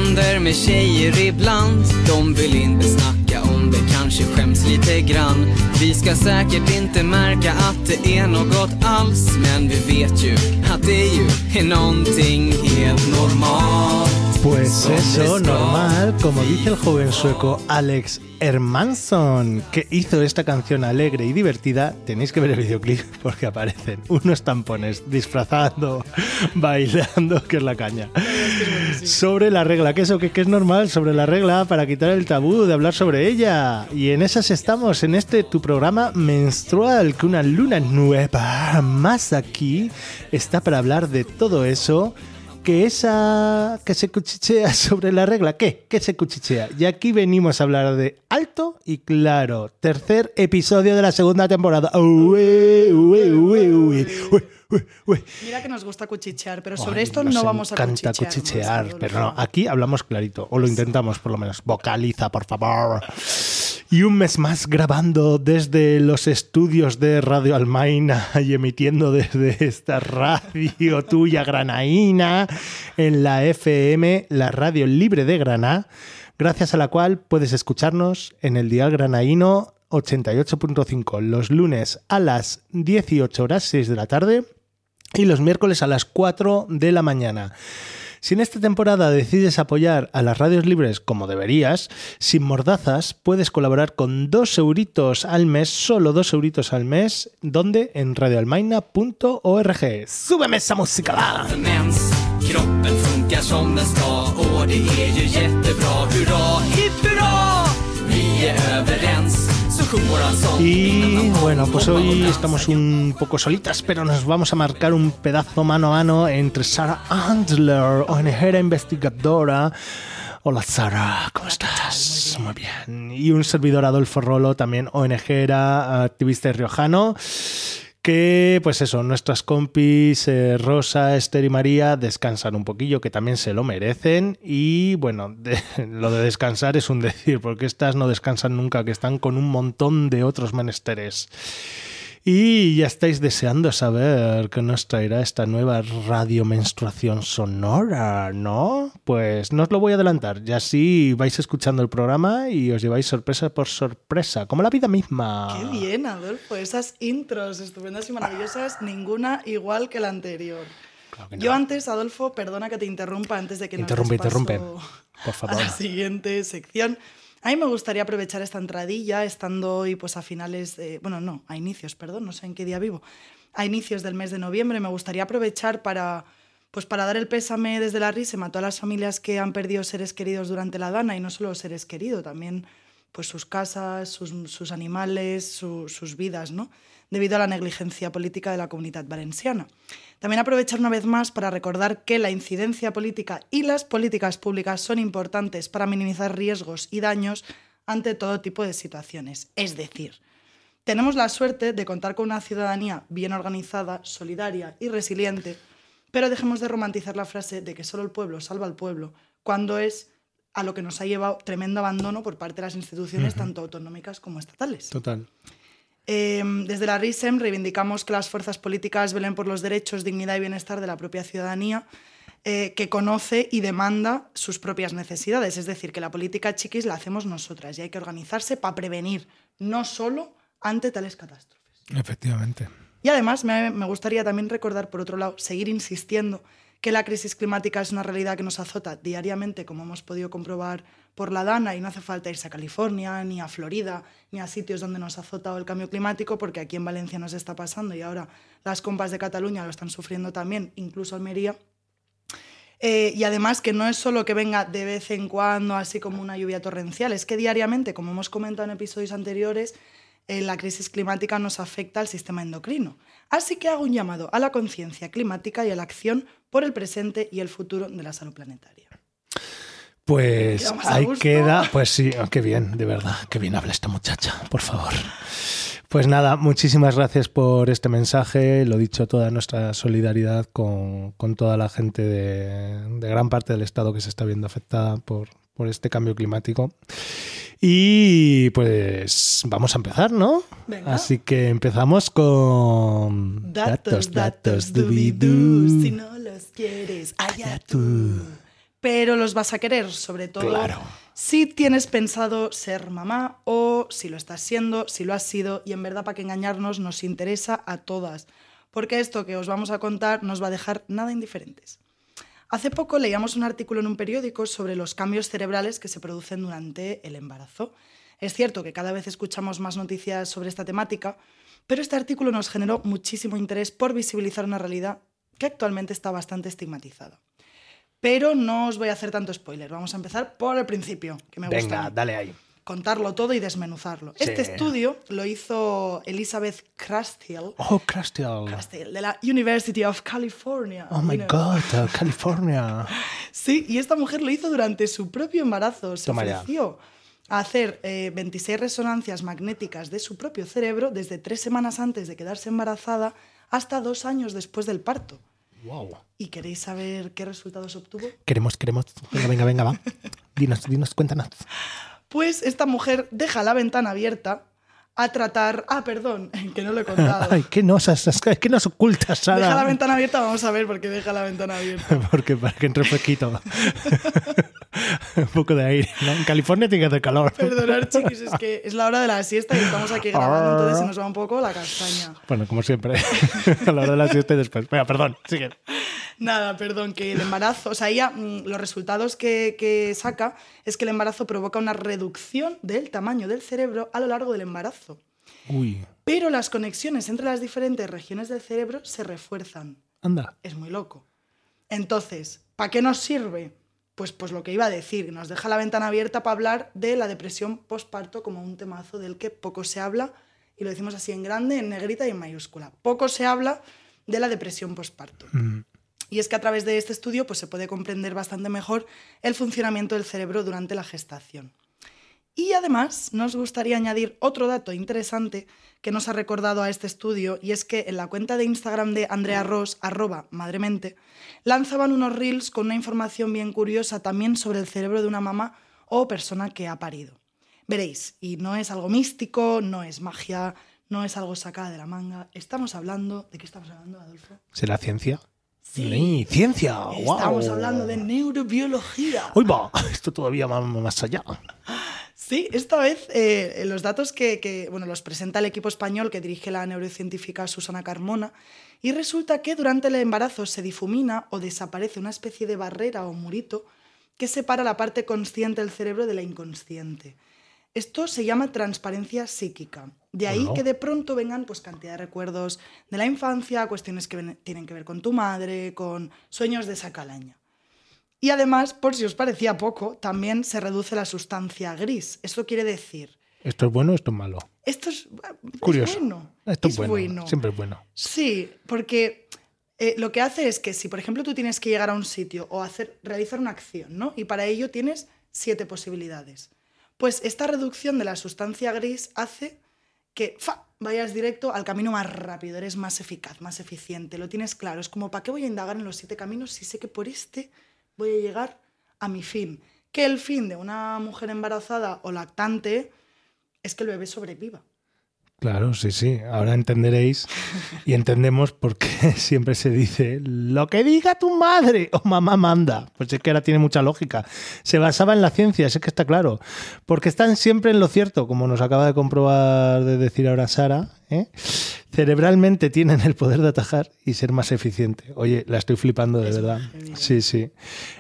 händer med tjejer ibland. De vill inte snacka om det, kanske skäms lite grann. Vi ska säkert inte märka att det är något alls, men vi vet ju att det ju är någonting helt normalt. Pues eso, normal, como dice el joven sueco Alex Hermansson, que hizo esta canción alegre y divertida. Tenéis que ver el videoclip porque aparecen unos tampones disfrazando, bailando, que es la caña. Sobre la regla, que eso que es normal, sobre la regla, para quitar el tabú de hablar sobre ella. Y en esas estamos, en este tu programa menstrual, que una luna nueva más aquí está para hablar de todo eso. Que esa que se cuchichea sobre la regla, ¿qué se cuchichea? Y aquí venimos a hablar de alto y claro. Tercer episodio de la segunda temporada. Mira que nos gusta cuchichear, pero sobre esto no vamos a cuchichear. Nos encanta cuchichear, pero no, aquí hablamos clarito, o lo intentamos por lo menos. Vocaliza, por favor. Y un mes más grabando desde los estudios de Radio Almaina y emitiendo desde esta radio tuya granaína en la FM, la radio libre de Granada, gracias a la cual puedes escucharnos en el dial granaíno 88.5 los lunes a las 18 horas 6 de la tarde y los miércoles a las 4 de la mañana. Si en esta temporada decides apoyar a las radios libres como deberías, sin mordazas, puedes colaborar con 2 euritos al mes, solo 2 euritos al mes, ¿dónde? En radioalmaina.org. ¡Súbeme esa música! ¡Va! Kroppen funkar som den ska och det är ju jättebra. Hurra, hipp hurra! Vi är överens. Y bueno, pues hoy estamos un poco solitas, pero nos vamos a marcar un pedazo mano a mano entre Sarah Andler, ONGera investigadora. Hola Sara, ¿cómo estás? Muy bien. Y un servidor, Adolfo Rolo, también ONGera, activista y riojano. Que, pues eso, nuestras compis Rosa, Esther y María descansan un poquillo, que también se lo merecen. Y bueno, lo de descansar es un decir, porque estas no descansan nunca, que están con un montón de otros menesteres. Y ya estáis deseando saber qué nos traerá esta nueva radio menstruación sonora, ¿no? Pues no os lo voy a adelantar, ya así vais escuchando el programa y os lleváis sorpresa por sorpresa, como la vida misma. ¡Qué bien, Adolfo! Esas intros estupendas y maravillosas, ninguna igual que la anterior. Claro que no. Yo antes, Adolfo, perdona que te interrumpa antes de que nos interrumpe, por favor. A la siguiente sección. A mí me gustaría aprovechar esta entradilla, estando hoy pues a finales de... Bueno, no, a inicios, perdón, no sé en qué día vivo. A inicios del mes de noviembre me gustaría aprovechar para dar el pésame desde la RISEM a todas las familias que han perdido seres queridos durante la Dana, y no solo seres queridos, también pues sus casas, sus animales, sus vidas, ¿no? Debido a la negligencia política de la comunidad valenciana. También aprovechar una vez más para recordar que la incidencia política y las políticas públicas son importantes para minimizar riesgos y daños ante todo tipo de situaciones. Es decir, tenemos la suerte de contar con una ciudadanía bien organizada, solidaria y resiliente, pero dejemos de romantizar la frase de que solo el pueblo salva al pueblo, cuando es a lo que nos ha llevado tremendo abandono por parte de las instituciones tanto autonómicas como estatales. Total. Desde la RISEM reivindicamos que las fuerzas políticas velen por los derechos, dignidad y bienestar de la propia ciudadanía, que conoce y demanda sus propias necesidades. Es decir, que la política chiquis la hacemos nosotras y hay que organizarse para prevenir, no solo ante tales catástrofes. Efectivamente. Y además me gustaría también recordar, por otro lado, seguir insistiendo que la crisis climática es una realidad que nos azota diariamente, como hemos podido comprobar por la Dana, y no hace falta irse a California, ni a Florida, ni a sitios donde nos ha azotado el cambio climático, porque aquí en Valencia nos está pasando y ahora las compas de Cataluña lo están sufriendo también, incluso Almería. Y además que no es solo que venga de vez en cuando así como una lluvia torrencial, es que diariamente, como hemos comentado en episodios anteriores, la crisis climática nos afecta al sistema endocrino. Así que hago un llamado a la conciencia climática y a la acción por el presente y el futuro de la salud planetaria. Pues ahí queda, pues sí, qué bien, de verdad, qué bien habla esta muchacha, por favor. Pues nada, muchísimas gracias por este mensaje, lo dicho, toda nuestra solidaridad con toda la gente de gran parte del Estado que se está viendo afectada por este cambio climático. Y pues vamos a empezar, ¿no? Venga. Así que empezamos con... Datos, dubidú, si no los quieres, allá tú. pero los vas a querer, sobre todo Claro. si tienes pensado ser mamá o si lo estás siendo, si lo has sido, y en verdad, para que engañarnos, nos interesa a todas, porque esto que os vamos a contar nos va a dejar nada indiferentes. Hace poco leíamos un artículo en un periódico sobre los cambios cerebrales que se producen durante el embarazo. Es cierto que cada vez escuchamos más noticias sobre esta temática, pero este artículo nos generó muchísimo interés por visibilizar una realidad que actualmente está bastante estigmatizada. Pero no os voy a hacer tanto spoiler, vamos a empezar por el principio, que me gusta a Venga, mí. dale ahí. Contarlo todo y desmenuzarlo. Sí. Este estudio lo hizo Elizabeth Krastiel, Oh, Crystal. de la University of California. Oh my God, California. Sí, y esta mujer lo hizo durante su propio embarazo. Se Toma ya. ofreció a hacer 26 resonancias magnéticas de su propio cerebro desde 3 semanas antes de quedarse embarazada hasta 2 años después del parto. Wow. ¿Y queréis saber qué resultados obtuvo? Queremos. Venga, va. Dinos, cuéntanos. Pues esta mujer deja la ventana abierta a tratar... Ah, perdón, que no lo he contado. Ay, ¿qué nos ocultas, Sara? Deja la ventana abierta, vamos a ver por qué deja la ventana abierta. Porque para que entre fresquito. Un poco de aire, ¿no? En California tiene que hacer calor. Perdonad, chiquis, es que es la hora de la siesta y estamos aquí grabando, entonces se nos va un poco la castaña. Bueno, como siempre. A la hora de la siesta y después. Venga, perdón, sigue. Nada, perdón, que el embarazo, o sea, ella, los resultados que saca es que el embarazo provoca una reducción del tamaño del cerebro a lo largo del embarazo. Uy, Pero las conexiones entre las diferentes regiones del cerebro se refuerzan. anda. Es muy loco. Entonces, ¿para qué nos sirve? Pues lo que iba a decir, nos deja la ventana abierta para hablar de la depresión postparto como un temazo del que poco se habla, y lo decimos así en grande, en negrita y en mayúscula. Poco se habla de la depresión postparto. Y es que a través de este estudio pues, se puede comprender bastante mejor el funcionamiento del cerebro durante la gestación. Y además nos gustaría añadir otro dato interesante que nos ha recordado a este estudio, y es que en la cuenta de Instagram de Andrea Ross, @madremente, lanzaban unos reels con una información bien curiosa también sobre el cerebro de una mamá o persona que ha parido. Veréis, y no es algo místico, no es magia, no es algo sacado de la manga. Estamos hablando... ¿De qué estamos hablando, Adolfo? ¿Será ciencia? Sí. Ciencia. Wow. Estamos hablando de neurobiología. Uy, va, esto todavía va más allá. Sí, esta vez los datos que los presenta el equipo español que dirige la neurocientífica Susana Carmona, y resulta que durante el embarazo se difumina o desaparece una especie de barrera o murito que separa la parte consciente del cerebro de la inconsciente. Esto se llama transparencia psíquica. De ahí Bueno. que de pronto vengan pues, cantidad de recuerdos de la infancia, cuestiones que tienen que ver con tu madre, con sueños de esa calaña. Y además, por si os parecía poco, también se reduce la sustancia gris. Eso quiere decir... ¿Esto es bueno o esto es malo? Esto es Curioso. bueno. Esto es bueno. Siempre es bueno. Sí, porque lo que hace es que si, por ejemplo, tú tienes que llegar a un sitio o realizar una acción, ¿no? Y para ello tienes 7 posibilidades. Pues esta reducción de la sustancia gris hace que vayas directo al camino más rápido, eres más eficaz, más eficiente, lo tienes claro. Es como, ¿para qué voy a indagar en los 7 caminos si sé que por este voy a llegar a mi fin? Que el fin de una mujer embarazada o lactante es que el bebé sobreviva. Claro, sí. Ahora entenderéis y entendemos por qué siempre se dice lo que diga tu madre o mamá manda. Pues es que ahora tiene mucha lógica. Se basaba en la ciencia, es que está claro. Porque están siempre en lo cierto, como nos acaba de comprobar, de decir ahora Sara, ¿eh? Cerebralmente tienen el poder de atajar y ser más eficiente. Oye, la estoy flipando de verdad. Sí.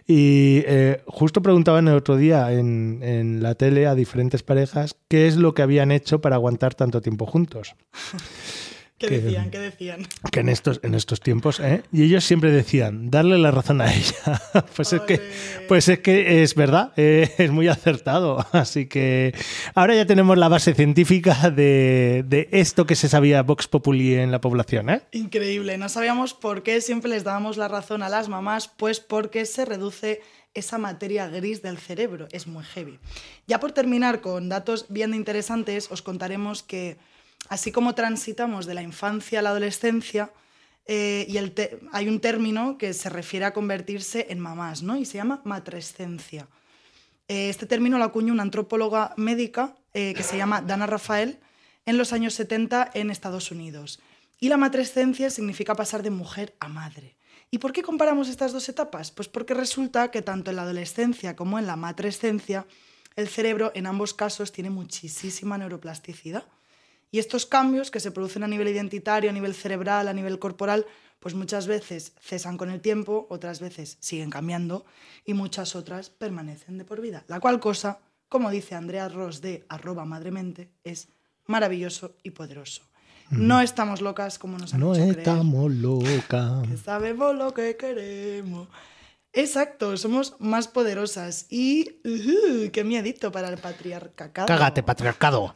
Y justo preguntaban el otro día en la tele a diferentes parejas qué es lo que habían hecho para aguantar tanto tiempo juntos. ¿Qué decían? Que en estos tiempos, ¿eh? Y ellos siempre decían, darle la razón a ella. Pues es que es verdad, es muy acertado. Así que ahora ya tenemos la base científica de esto que se sabía Vox Populi en la población, ¿eh? Increíble, no sabíamos por qué siempre les dábamos la razón a las mamás, pues porque se reduce esa materia gris del cerebro. Es muy heavy. Ya por terminar con datos bien interesantes, os contaremos que así como transitamos de la infancia a la adolescencia, hay un término que se refiere a convertirse en mamás, ¿no? Y se llama matrescencia. Este término lo acuñó una antropóloga médica que se llama Dana Rafael en los años 70 en Estados Unidos. Y la matrescencia significa pasar de mujer a madre. ¿Y por qué comparamos estas dos etapas? Pues porque resulta que tanto en la adolescencia como en la matrescencia, el cerebro en ambos casos tiene muchísima neuroplasticidad. Y estos cambios que se producen a nivel identitario, a nivel cerebral, a nivel corporal, pues muchas veces cesan con el tiempo, otras veces siguen cambiando y muchas otras permanecen de por vida. La cual cosa, como dice Andrea Ross de @madremente, es maravilloso y poderoso. No estamos locas como nos han hecho creer. No estamos locas. Que sabemos lo que queremos. Exacto, somos más poderosas y qué miedito para el patriarcado. Cágate, patriarcado.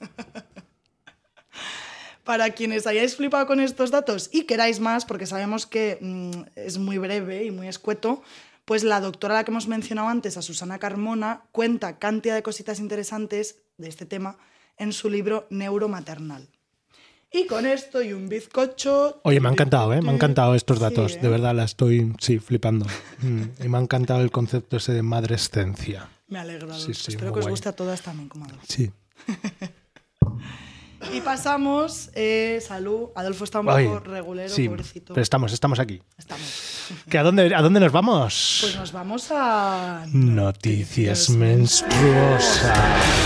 Para quienes hayáis flipado con estos datos y queráis más, porque sabemos que es muy breve y muy escueto, pues la doctora a la que hemos mencionado antes, a Susana Carmona, cuenta cantidad de cositas interesantes de este tema en su libro Neuromaternal. Y con esto y un bizcocho... Oye, me ha encantado, ¿eh? Me han encantado estos datos. Sí, ¿eh? De verdad, la estoy, flipando. Y me ha encantado el concepto ese de madrescencia. Me alegro, Adolfo. Sí, sí, Espero muy que os guay. guste a todas también, como Adolfo. Sí. Y pasamos, salud. Adolfo está un Oye, poco regulero, sí, pobrecito. pero estamos aquí. Estamos. ¿Que a dónde nos vamos? Pues nos vamos a... Noticias menstruosas.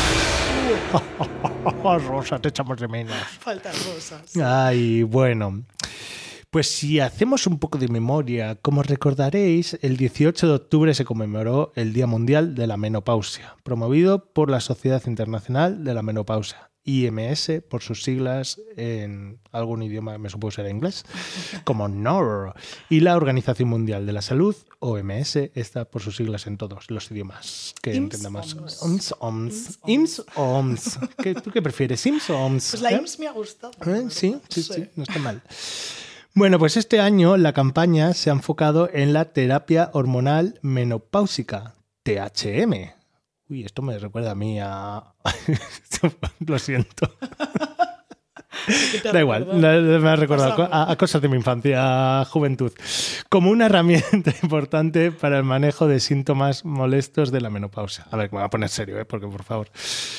Rosa, te echamos de menos. Faltan rosas. Ay, bueno. Pues si hacemos un poco de memoria, como recordaréis, el 18 de octubre se conmemoró el Día Mundial de la Menopausia, promovido por la Sociedad Internacional de la Menopausia, IMS, por sus siglas en algún idioma, me supongo será inglés, como NOR, y la Organización Mundial de la Salud, OMS, está por sus siglas en todos los idiomas que IMS, entendamos. OMS. IMS, OMS. ¿Tú qué prefieres, IMS o OMS? Pues la IMSS me ha gustado. Sí, no está mal. Bueno, pues este año la campaña se ha enfocado en la terapia hormonal menopáusica, THM. Uy, esto me recuerda a mí a... Lo siento. Da igual, me ha recordado a cosas de mi infancia, a juventud. Como una herramienta importante para el manejo de síntomas molestos de la menopausia. A ver, me voy a poner serio, porque por favor.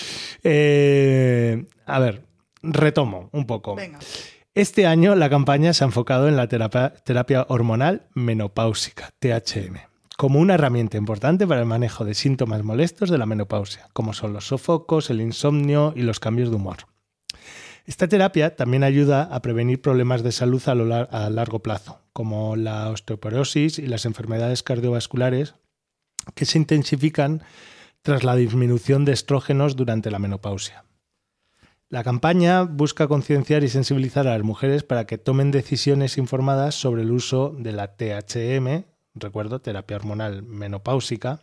A ver, retomo un poco. Venga. Este año la campaña se ha enfocado en la terapia hormonal menopáusica, THM, como una herramienta importante para el manejo de síntomas molestos de la menopausia, como son los sofocos, el insomnio y los cambios de humor. Esta terapia también ayuda a prevenir problemas de salud a largo plazo, como la osteoporosis y las enfermedades cardiovasculares que se intensifican tras la disminución de estrógenos durante la menopausia. La campaña busca concienciar y sensibilizar a las mujeres para que tomen decisiones informadas sobre el uso de la THM, recuerdo, terapia hormonal menopáusica,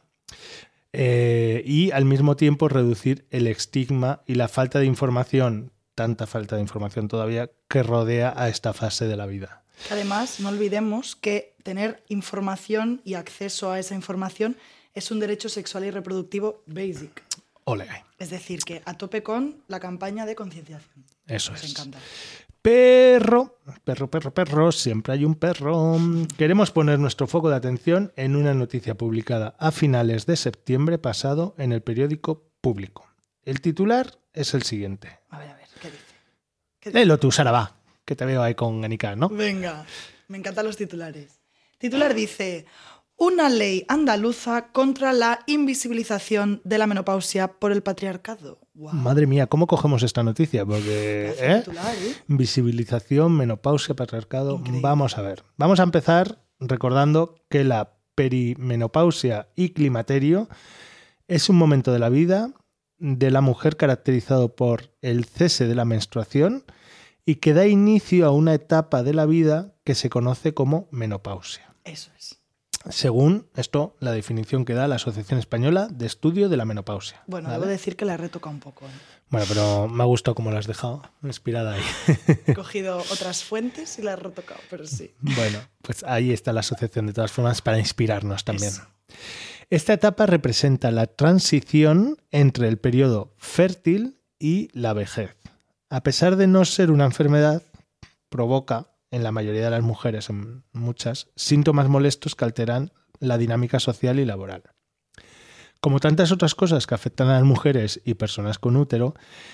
y al mismo tiempo reducir el estigma y la falta de información, tanta falta de información todavía, que rodea a esta fase de la vida. Además, no olvidemos que tener información y acceso a esa información es un derecho sexual y reproductivo basic. Ole. Es decir, que a tope con la campaña de concienciación. Eso Nos es. encanta. Perro, siempre hay un perro. Queremos poner nuestro foco de atención en una noticia publicada a finales de septiembre pasado en el periódico Público. El titular es el siguiente. A ver, ¿qué dice? Léelo tú, Sara, va, que te veo ahí con Anika, ¿no? Venga, me encantan los titulares. Titular dice: una ley andaluza contra la invisibilización de la menopausia por el patriarcado. Wow. Madre mía, ¿cómo cogemos esta noticia? Porque, Titular, visibilización, menopausia, patriarcado. Increíble. Vamos a ver. Vamos a empezar recordando que la perimenopausia y climaterio es un momento de la vida de la mujer caracterizado por el cese de la menstruación y que da inicio a una etapa de la vida que se conoce como menopausia. Eso es. Según esto, la definición que da la Asociación Española de Estudio de la Menopausia. Bueno, ¿vale? debo decir que la he retocado un poco. Bueno, pero me ha gustado cómo la has dejado, inspirada ahí. He cogido otras fuentes y la he retocado, pero sí. Bueno, pues ahí está la asociación de todas formas para inspirarnos también. Eso. Esta etapa representa la transición entre el periodo fértil y la vejez. A pesar de no ser una enfermedad, provoca en la mayoría de las mujeres, en muchas, síntomas molestos que alteran la dinámica social y laboral. Como tantas otras cosas que afectan a las mujeres y personas con útero,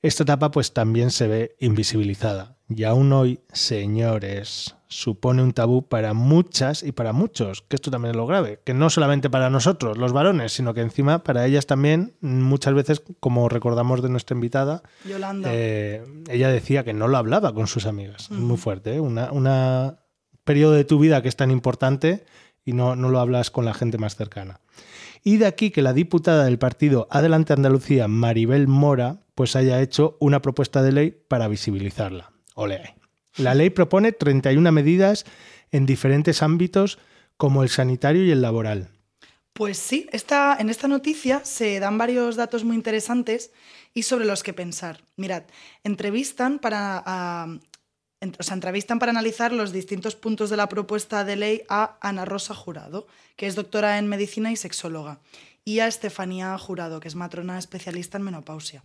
Esta etapa pues también se ve invisibilizada y aún hoy, señores, supone un tabú para muchas y para muchos, que esto también es lo grave, que no solamente para nosotros, los varones, sino que encima para ellas también, muchas veces, como recordamos de nuestra invitada, Yolanda. ella decía que no lo hablaba con sus amigas. Es muy fuerte, ¿eh? Una periodo de tu vida que es tan importante y no lo hablas con la gente más cercana. Y de aquí que la diputada del partido Adelante Andalucía, Maribel Mora, pues haya hecho una propuesta de ley para visibilizarla. Ole. La ley propone 31 medidas en diferentes ámbitos como el sanitario y el laboral. Pues sí, en esta noticia se dan varios datos muy interesantes y sobre los que pensar. Mirad, entrevistan para analizar los distintos puntos de la propuesta de ley a Ana Rosa Jurado, que es doctora en medicina y sexóloga, y a Estefanía Jurado, que es matrona especialista en menopausia.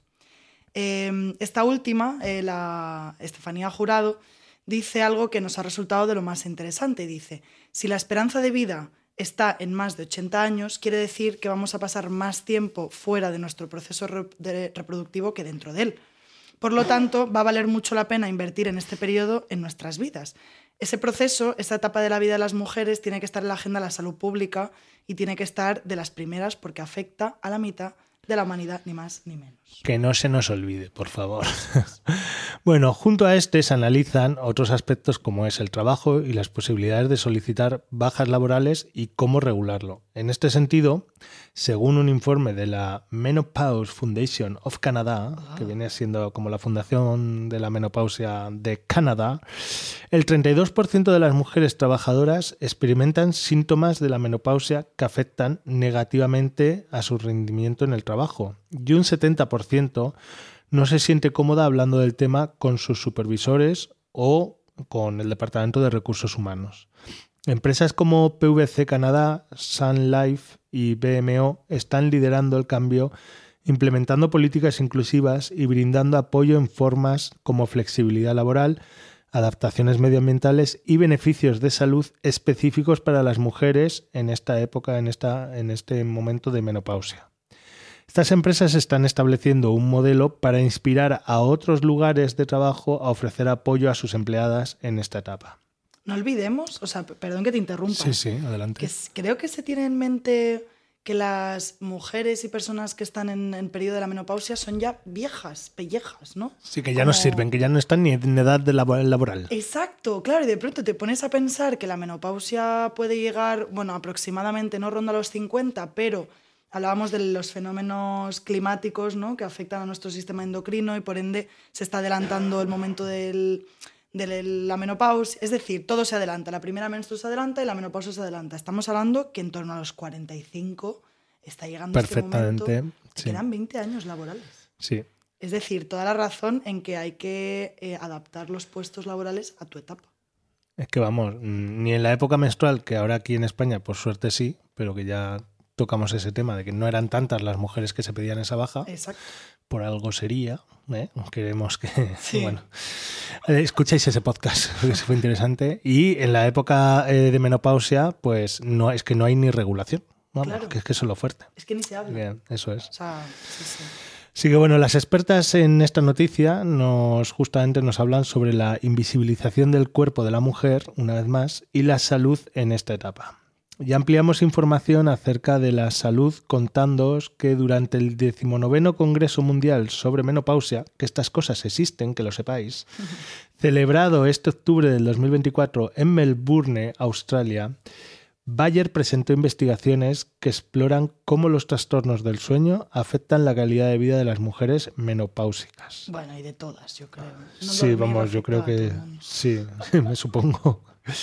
Esta última, la Estefanía Jurado, dice algo que nos ha resultado de lo más interesante. Dice, si la esperanza de vida está en más de 80 años, quiere decir que vamos a pasar más tiempo fuera de nuestro proceso reproductivo que dentro de él. Por lo tanto, va a valer mucho la pena invertir en este periodo en nuestras vidas. Ese proceso, esta etapa de la vida de las mujeres, tiene que estar en la agenda de la salud pública y tiene que estar de las primeras porque afecta a la mitad de la humanidad, ni más ni menos. Que no se nos olvide, por favor. Bueno, junto a este se analizan otros aspectos como es el trabajo y las posibilidades de solicitar bajas laborales y cómo regularlo. En este sentido, según un informe de la Menopause Foundation of Canada, que viene siendo como la Fundación de la Menopausia de Canadá, el 32% de las mujeres trabajadoras experimentan síntomas de la menopausia que afectan negativamente a su rendimiento en el trabajo y un 70% no se siente cómoda hablando del tema con sus supervisores o con el Departamento de Recursos Humanos. Empresas como PwC Canadá, Sun Life y BMO están liderando el cambio, implementando políticas inclusivas y brindando apoyo en formas como flexibilidad laboral, adaptaciones medioambientales y beneficios de salud específicos para las mujeres en esta época, en este momento de menopausia. Estas empresas están estableciendo un modelo para inspirar a otros lugares de trabajo a ofrecer apoyo a sus empleadas en esta etapa. No olvidemos, perdón que te interrumpa. Sí, adelante. Creo que se tiene en mente que las mujeres y personas que están en periodo de la menopausia son ya viejas, pellejas, ¿no? Sí, que ya no sirven, que ya no están ni en edad de laboral. Exacto, claro, y de pronto te pones a pensar que la menopausia puede llegar, aproximadamente, no ronda los 50, pero hablábamos de los fenómenos climáticos, ¿no?, que afectan a nuestro sistema endocrino y por ende se está adelantando el momento de la menopausia. Es decir, todo se adelanta. La primera menstruación se adelanta y la menopausia se adelanta. Estamos hablando que en torno a los 45 está llegando este momento. Sí. Quedan 20 años laborales. Sí. Es decir, toda la razón en que hay que adaptar los puestos laborales a tu etapa. Es que vamos, ni en la época menstrual, que ahora aquí en España por suerte sí, pero que ya tocamos ese tema de que no eran tantas las mujeres que se pedían esa baja. Exacto. Por algo sería, queremos que... Sí. Bueno, escucháis ese podcast, porque fue interesante. Y en la época de menopausia, pues no es que no hay ni regulación. Vamos, Claro. que es eso es lo fuerte. Es que ni se habla. Bien, eso es. Sí. Así que bueno, las expertas en esta noticia justamente nos hablan sobre la invisibilización del cuerpo de la mujer, una vez más, y la salud en esta etapa. Ya ampliamos información acerca de la salud contándoos que durante el 19º Congreso Mundial sobre Menopausia, que estas cosas existen, que lo sepáis, celebrado este octubre del 2024 en Melbourne, Australia, Bayer presentó investigaciones que exploran cómo los trastornos del sueño afectan la calidad de vida de las mujeres menopáusicas. Bueno, y de todas, yo creo. Sí, vamos, yo creo que sí, me supongo.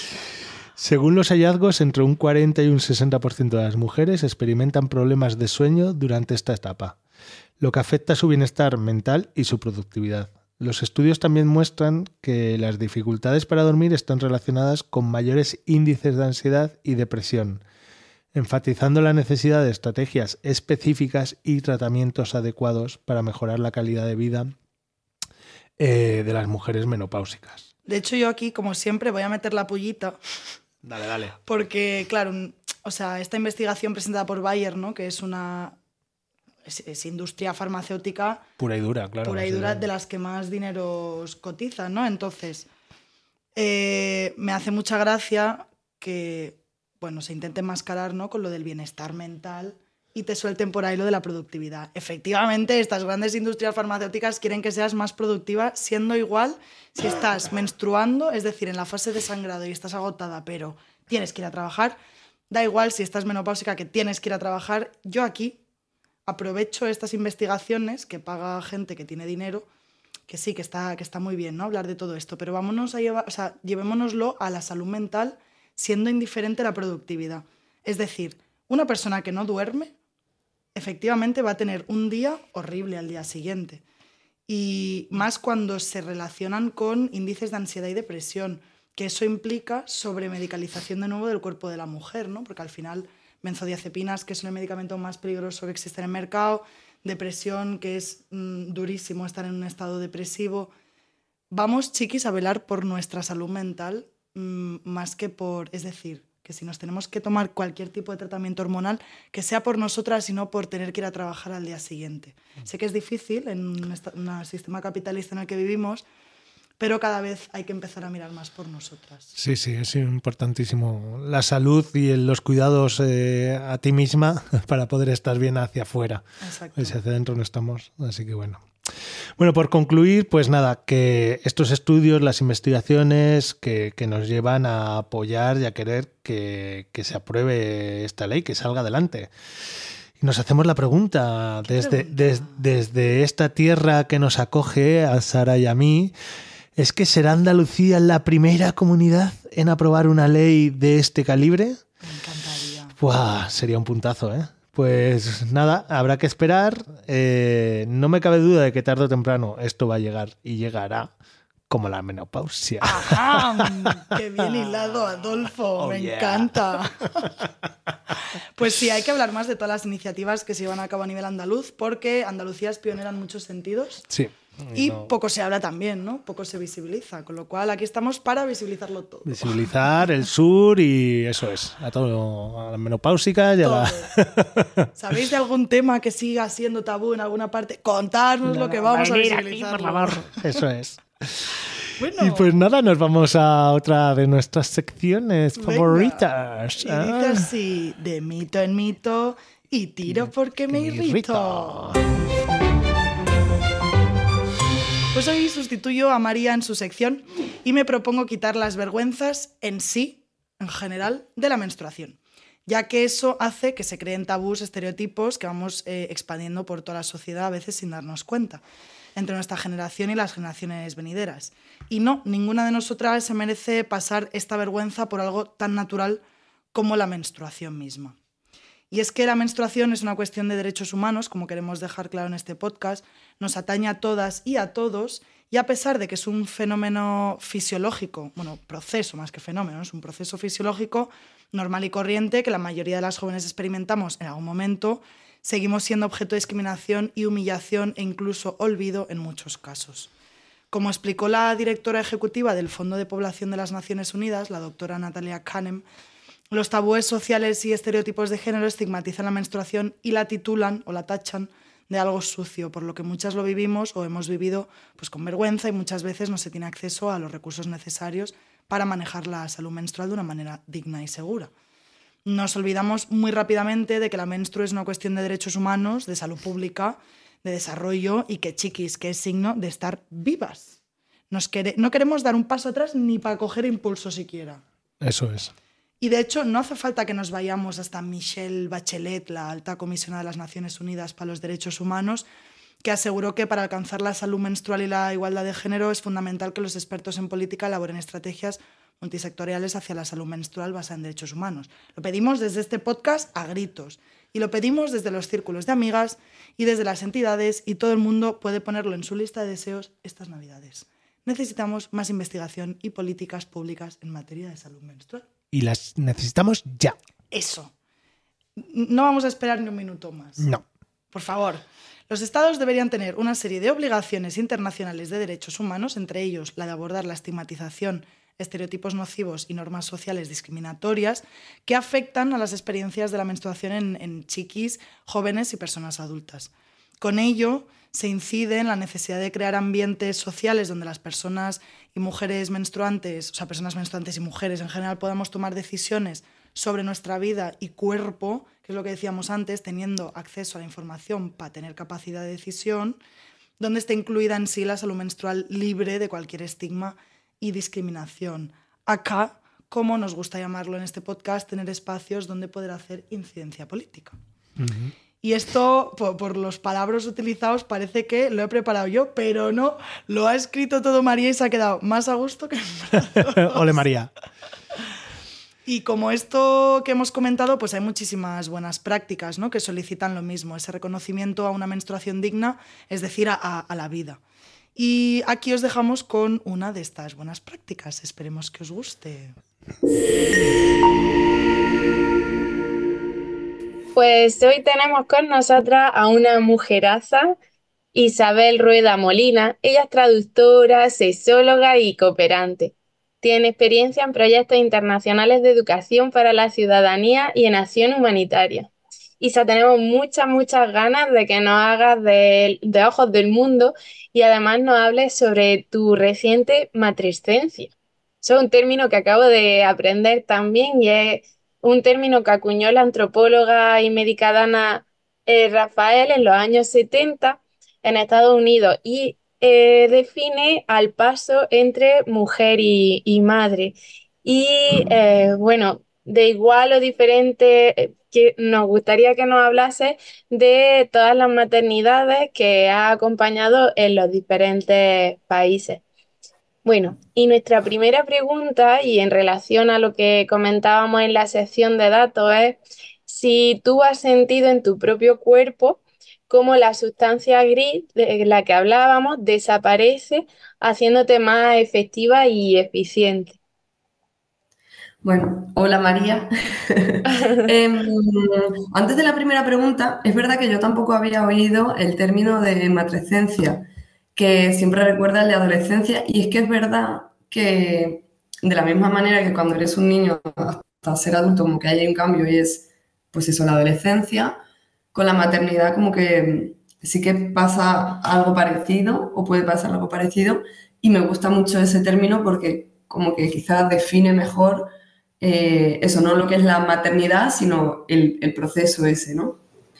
Según los hallazgos, entre un 40 y un 60% de las mujeres experimentan problemas de sueño durante esta etapa, lo que afecta su bienestar mental y su productividad. Los estudios también muestran que las dificultades para dormir están relacionadas con mayores índices de ansiedad y depresión, enfatizando la necesidad de estrategias específicas y tratamientos adecuados para mejorar la calidad de vida de las mujeres menopáusicas. De hecho, yo aquí, como siempre, voy a meter la pullita. Dale. Porque, claro, esta investigación presentada por Bayer, ¿no?, que es una es industria farmacéutica pura y dura, claro. Pura y dura, de las que más dinero cotizan, ¿no? Entonces, me hace mucha gracia que, bueno, se intente enmascarar, ¿no?, con lo del bienestar mental y te suelten por ahí lo de la productividad. Efectivamente, estas grandes industrias farmacéuticas quieren que seas más productiva, siendo igual si estás menstruando, es decir, en la fase de sangrado y estás agotada, pero tienes que ir a trabajar. Da igual si estás menopáusica, que tienes que ir a trabajar. Yo aquí aprovecho estas investigaciones que paga gente que tiene dinero, que sí, que está muy bien, ¿no?, hablar de todo esto, pero vámonos a llevémonoslo a la salud mental, siendo indiferente la productividad. Es decir, una persona que no duerme, efectivamente va a tener un día horrible al día siguiente. Y más cuando se relacionan con índices de ansiedad y depresión, que eso implica sobremedicalización de nuevo del cuerpo de la mujer, ¿no? Porque al final benzodiazepinas, que son el medicamento más peligroso que existe en el mercado, depresión, que es durísimo estar en un estado depresivo. Vamos, chiquis, a velar por nuestra salud mental más que por... Es decir, que si nos tenemos que tomar cualquier tipo de tratamiento hormonal, que sea por nosotras y no por tener que ir a trabajar al día siguiente. Sé que es difícil en un sistema capitalista en el que vivimos, pero cada vez hay que empezar a mirar más por nosotras. Sí, es importantísimo la salud y los cuidados a ti misma para poder estar bien hacia afuera. Exacto. Pues hacia adentro no estamos, así que bueno. Bueno, por concluir, pues nada, que estos estudios, las investigaciones que nos llevan a apoyar y a querer que se apruebe esta ley, que salga adelante. Y nos hacemos la pregunta, desde esta tierra que nos acoge, a Sara y a mí, ¿es que será Andalucía la primera comunidad en aprobar una ley de este calibre? Me encantaría. ¡Buah! Sería un puntazo, ¿eh? Pues nada, habrá que esperar. No me cabe duda de que tarde o temprano esto va a llegar y llegará, como la menopausia. ¡Ajá! ¡Qué bien hilado, Adolfo! Me encanta. Pues sí, hay que hablar más de todas las iniciativas que se llevan a cabo a nivel andaluz, porque Andalucía es pionera en muchos sentidos. Sí. Y poco se habla también, ¿no? Poco se visibiliza, con lo cual aquí estamos para visibilizarlo todo. Visibilizar el sur y eso es, a todo, a las menopáusicas y a la... ¿Sabéis de algún tema que siga siendo tabú en alguna parte? Contadnos lo que vamos a visibilizar. Por favor. Eso es. Bueno, y pues nada, nos vamos a otra de nuestras secciones favoritas. Y dice así, de mito en mito y tiro porque me irrito. Pues hoy sustituyo a María en su sección y me propongo quitar las vergüenzas en sí, en general, de la menstruación, ya que eso hace que se creen tabús, estereotipos que vamos expandiendo por toda la sociedad a veces sin darnos cuenta, entre nuestra generación y las generaciones venideras. Y no, ninguna de nosotras se merece pasar esta vergüenza por algo tan natural como la menstruación misma. Y es que la menstruación es una cuestión de derechos humanos, como queremos dejar claro en este podcast, nos atañe a todas y a todos, y a pesar de que es un fenómeno fisiológico, bueno, proceso más que fenómeno, es un proceso fisiológico normal y corriente que la mayoría de las jóvenes experimentamos en algún momento, seguimos siendo objeto de discriminación y humillación e incluso olvido en muchos casos. Como explicó la directora ejecutiva del Fondo de Población de las Naciones Unidas, la doctora Natalia Kanem, los tabúes sociales y estereotipos de género estigmatizan la menstruación y la titulan o la tachan de algo sucio, por lo que muchas lo vivimos o hemos vivido pues, con vergüenza y muchas veces no se tiene acceso a los recursos necesarios para manejar la salud menstrual de una manera digna y segura. Nos olvidamos muy rápidamente de que la menstrua es una cuestión de derechos humanos, de salud pública, de desarrollo y que, chiquis, que es signo de estar vivas. No queremos dar un paso atrás ni para coger impulso siquiera. Eso es. Y de hecho no hace falta que nos vayamos hasta Michelle Bachelet, la alta comisionada de las Naciones Unidas para los Derechos Humanos, que aseguró que para alcanzar la salud menstrual y la igualdad de género es fundamental que los expertos en política elaboren estrategias multisectoriales hacia la salud menstrual basada en derechos humanos. Lo pedimos desde este podcast a gritos y lo pedimos desde los círculos de amigas y desde las entidades, y todo el mundo puede ponerlo en su lista de deseos estas Navidades. Necesitamos más investigación y políticas públicas en materia de salud menstrual. Y las necesitamos ya. Eso. No vamos a esperar ni un minuto más. No. Por favor. Los Estados deberían tener una serie de obligaciones internacionales de derechos humanos, entre ellos la de abordar la estigmatización estereotipos nocivos y normas sociales discriminatorias que afectan a las experiencias de la menstruación en chiquis, jóvenes y personas adultas. Con ello, se incide en la necesidad de crear ambientes sociales donde las personas y mujeres menstruantes, o sea, personas menstruantes y mujeres en general, podamos tomar decisiones sobre nuestra vida y cuerpo, que es lo que decíamos antes, teniendo acceso a la información para tener capacidad de decisión, donde esté incluida en sí la salud menstrual libre de cualquier estigma y discriminación. Acá, como nos gusta llamarlo en este podcast, tener espacios donde poder hacer incidencia política. Uh-huh. Y esto, por los palabras utilizados, parece que lo he preparado yo, pero no, lo ha escrito todo María y se ha quedado más a gusto que en brazos. Ole, María. Y como esto que hemos comentado, pues hay muchísimas buenas prácticas, ¿no?, que solicitan lo mismo, ese reconocimiento a una menstruación digna, es decir, a la vida. Y aquí os dejamos con una de estas buenas prácticas. Esperemos que os guste. Pues hoy tenemos con nosotras a una mujeraza, Isabel Rueda Molina. Ella es traductora, sexóloga y cooperante. Tiene experiencia en proyectos internacionales de educación para la ciudadanía y en acción humanitaria. Isa, tenemos muchas ganas de que nos hagas de ojos del mundo y además nos hables sobre tu reciente matrescencia. Eso es un término que acabo de aprender también y es un término que acuñó la antropóloga y médica Dana Rafael en los años 70 en Estados Unidos y define al paso entre mujer y madre. Y bueno, de igual o diferente, que nos gustaría que nos hablase de todas las maternidades que ha acompañado en los diferentes países. Bueno, y nuestra primera pregunta, y en relación a lo que comentábamos en la sección de datos, es si tú has sentido en tu propio cuerpo cómo la sustancia gris de la que hablábamos desaparece, haciéndote más efectiva y eficiente. Bueno, hola María. Antes de la primera pregunta, es verdad que yo tampoco había oído el término de matrescencia, que siempre recuerda el de adolescencia, y es que es verdad que de la misma manera que cuando eres un niño hasta ser adulto como que hay un cambio y es pues eso, la adolescencia, con la maternidad como que sí que pasa algo parecido o puede pasar algo parecido, y me gusta mucho ese término porque como que quizás define mejor eso, no lo que es la maternidad, sino el proceso ese, ¿no?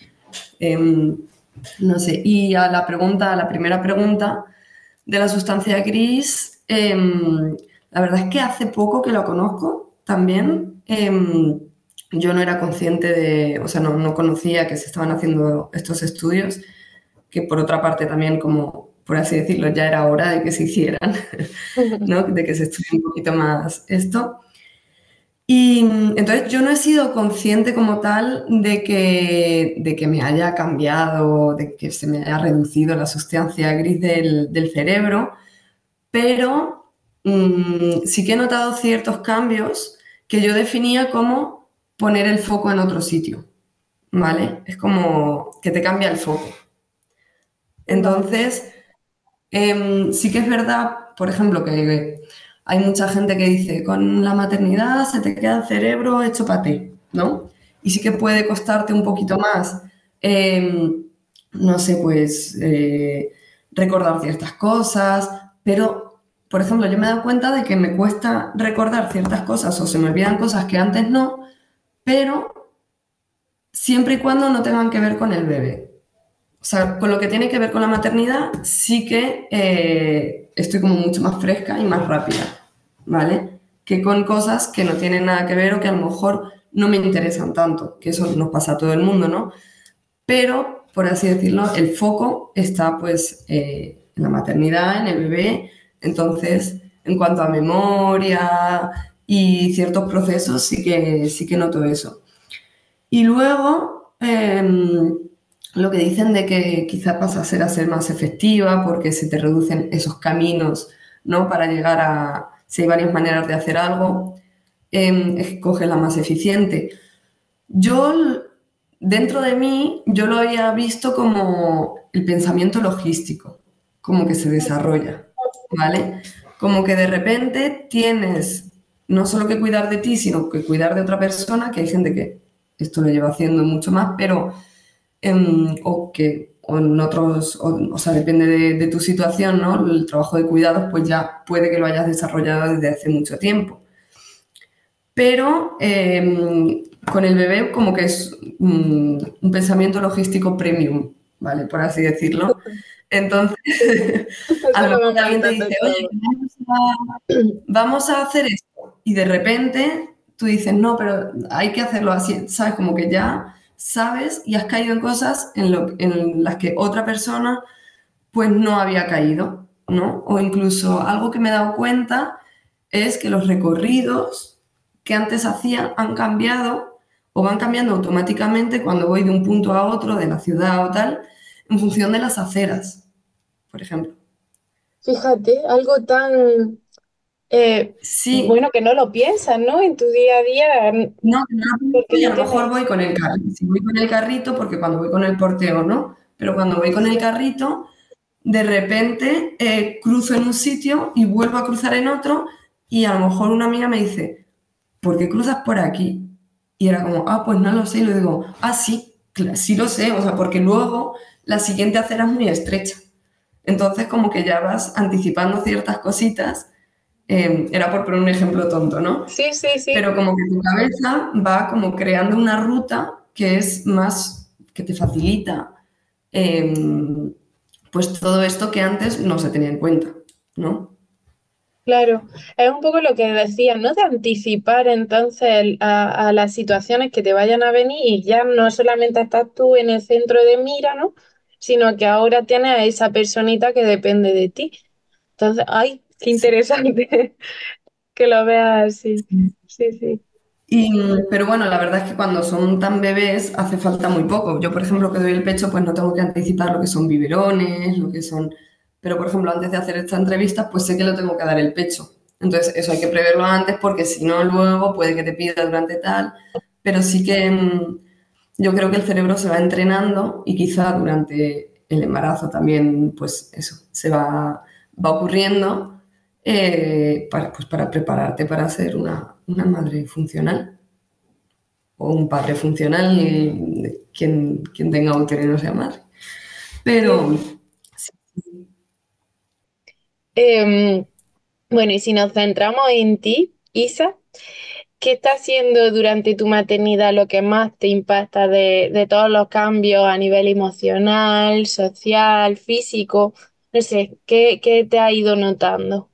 No sé, y a la primera pregunta de la sustancia gris, la verdad es que hace poco que lo conozco también. Yo no era consciente o sea, no conocía que se estaban haciendo estos estudios, que por otra parte también, como por así decirlo, ya era hora de que se hicieran, ¿no? De que se estudie un poquito más esto. Y entonces yo no he sido consciente como tal de que me haya cambiado, de que se me haya reducido la sustancia gris del cerebro, pero sí que he notado ciertos cambios que yo definía como poner el foco en otro sitio, ¿vale? Es como que te cambia el foco. Entonces, sí que es verdad, por ejemplo, que hay mucha gente que dice, con la maternidad se te queda el cerebro hecho paté, ¿no? Y sí que puede costarte un poquito más, no sé, pues recordar ciertas cosas, pero, por ejemplo, yo me he dado cuenta de que me cuesta recordar ciertas cosas o se me olvidan cosas que antes no, pero siempre y cuando no tengan que ver con el bebé. O sea, con lo que tiene que ver con la maternidad, sí que estoy como mucho más fresca y más rápida, ¿vale? Que con cosas que no tienen nada que ver o que a lo mejor no me interesan tanto, que eso nos pasa a todo el mundo, ¿no? Pero, por así decirlo, el foco está pues en la maternidad, en el bebé. Entonces, en cuanto a memoria y ciertos procesos, sí que noto eso. Y luego lo que dicen de que quizás pasas a ser más efectiva porque se te reducen esos caminos, ¿no? Para llegar a, si hay varias maneras de hacer algo, escoges la más eficiente. Yo, dentro de mí, yo lo había visto como el pensamiento logístico, como que se desarrolla, ¿vale? como que de repente tienes no solo que cuidar de ti, sino que cuidar de otra persona, que hay gente que esto lo lleva haciendo mucho más, pero o en otros, o sea, depende de tu situación, ¿no? El trabajo de cuidados, pues ya puede que lo hayas desarrollado desde hace mucho tiempo. Pero con el bebé como que es un pensamiento logístico premium, ¿vale? Por así decirlo. Entonces, a Eso lo lo mejor vamos alguien te notando dice, todo. oye, vamos a hacer esto. Y de repente tú dices, no, pero hay que hacerlo así, ¿sabes? Como que ya sabes y has caído en cosas en las que otra persona pues no había caído, ¿no? O incluso algo que me he dado cuenta es que los recorridos que antes hacía han cambiado o van cambiando automáticamente cuando voy de un punto a otro de la ciudad o tal, en función de las aceras, por ejemplo. Fíjate, algo tan Sí, bueno que no lo piensas, ¿no? En tu día a día, no, porque y a no lo mejor tienes. voy con el carrito, si voy con el carrito, porque cuando voy con el porteo, ¿no? Pero cuando voy con el Sí. carrito, de repente cruzo en un sitio y vuelvo a cruzar en otro y a lo mejor una amiga me dice, ¿por qué cruzas por aquí? Y era como, pues no lo sé. Y le digo, sí, sí lo sé, o sea, porque luego la siguiente acera es muy estrecha. Entonces, como que ya vas anticipando ciertas cositas. Era por poner un ejemplo tonto, ¿no? Sí, sí, sí. Pero como que tu cabeza va como creando una ruta que es más, que te facilita pues todo esto que antes no se tenía en cuenta, ¿no? Claro, es un poco lo que decías, ¿no? De anticipar entonces a las situaciones que te vayan a venir y ya no solamente estás tú en el centro de mira, ¿no? Sino que ahora tienes a esa personita que depende de ti. Entonces, ay, qué interesante que lo veas así. Sí, sí. Pero bueno, la verdad es que cuando son tan bebés hace falta muy poco. Yo, por ejemplo, que doy el pecho, pues no tengo que anticipar lo que son biberones, lo que son... Pero, por ejemplo, antes de hacer esta entrevista, pues sé que lo tengo que dar el pecho. Entonces, eso hay que preverlo antes porque si no, luego puede que te pida durante tal. Pero sí que yo creo que el cerebro se va entrenando y quizá durante el embarazo también, pues eso, va ocurriendo pues para prepararte para ser una madre funcional o un padre funcional, quien tenga útero y no sea madre. Pero Sí. Em, bueno, y si nos centramos en ti, Isa, ¿qué está haciendo durante tu maternidad lo que más te impacta de todos los cambios a nivel emocional, social, físico? No sé, ¿qué te ha ido notando?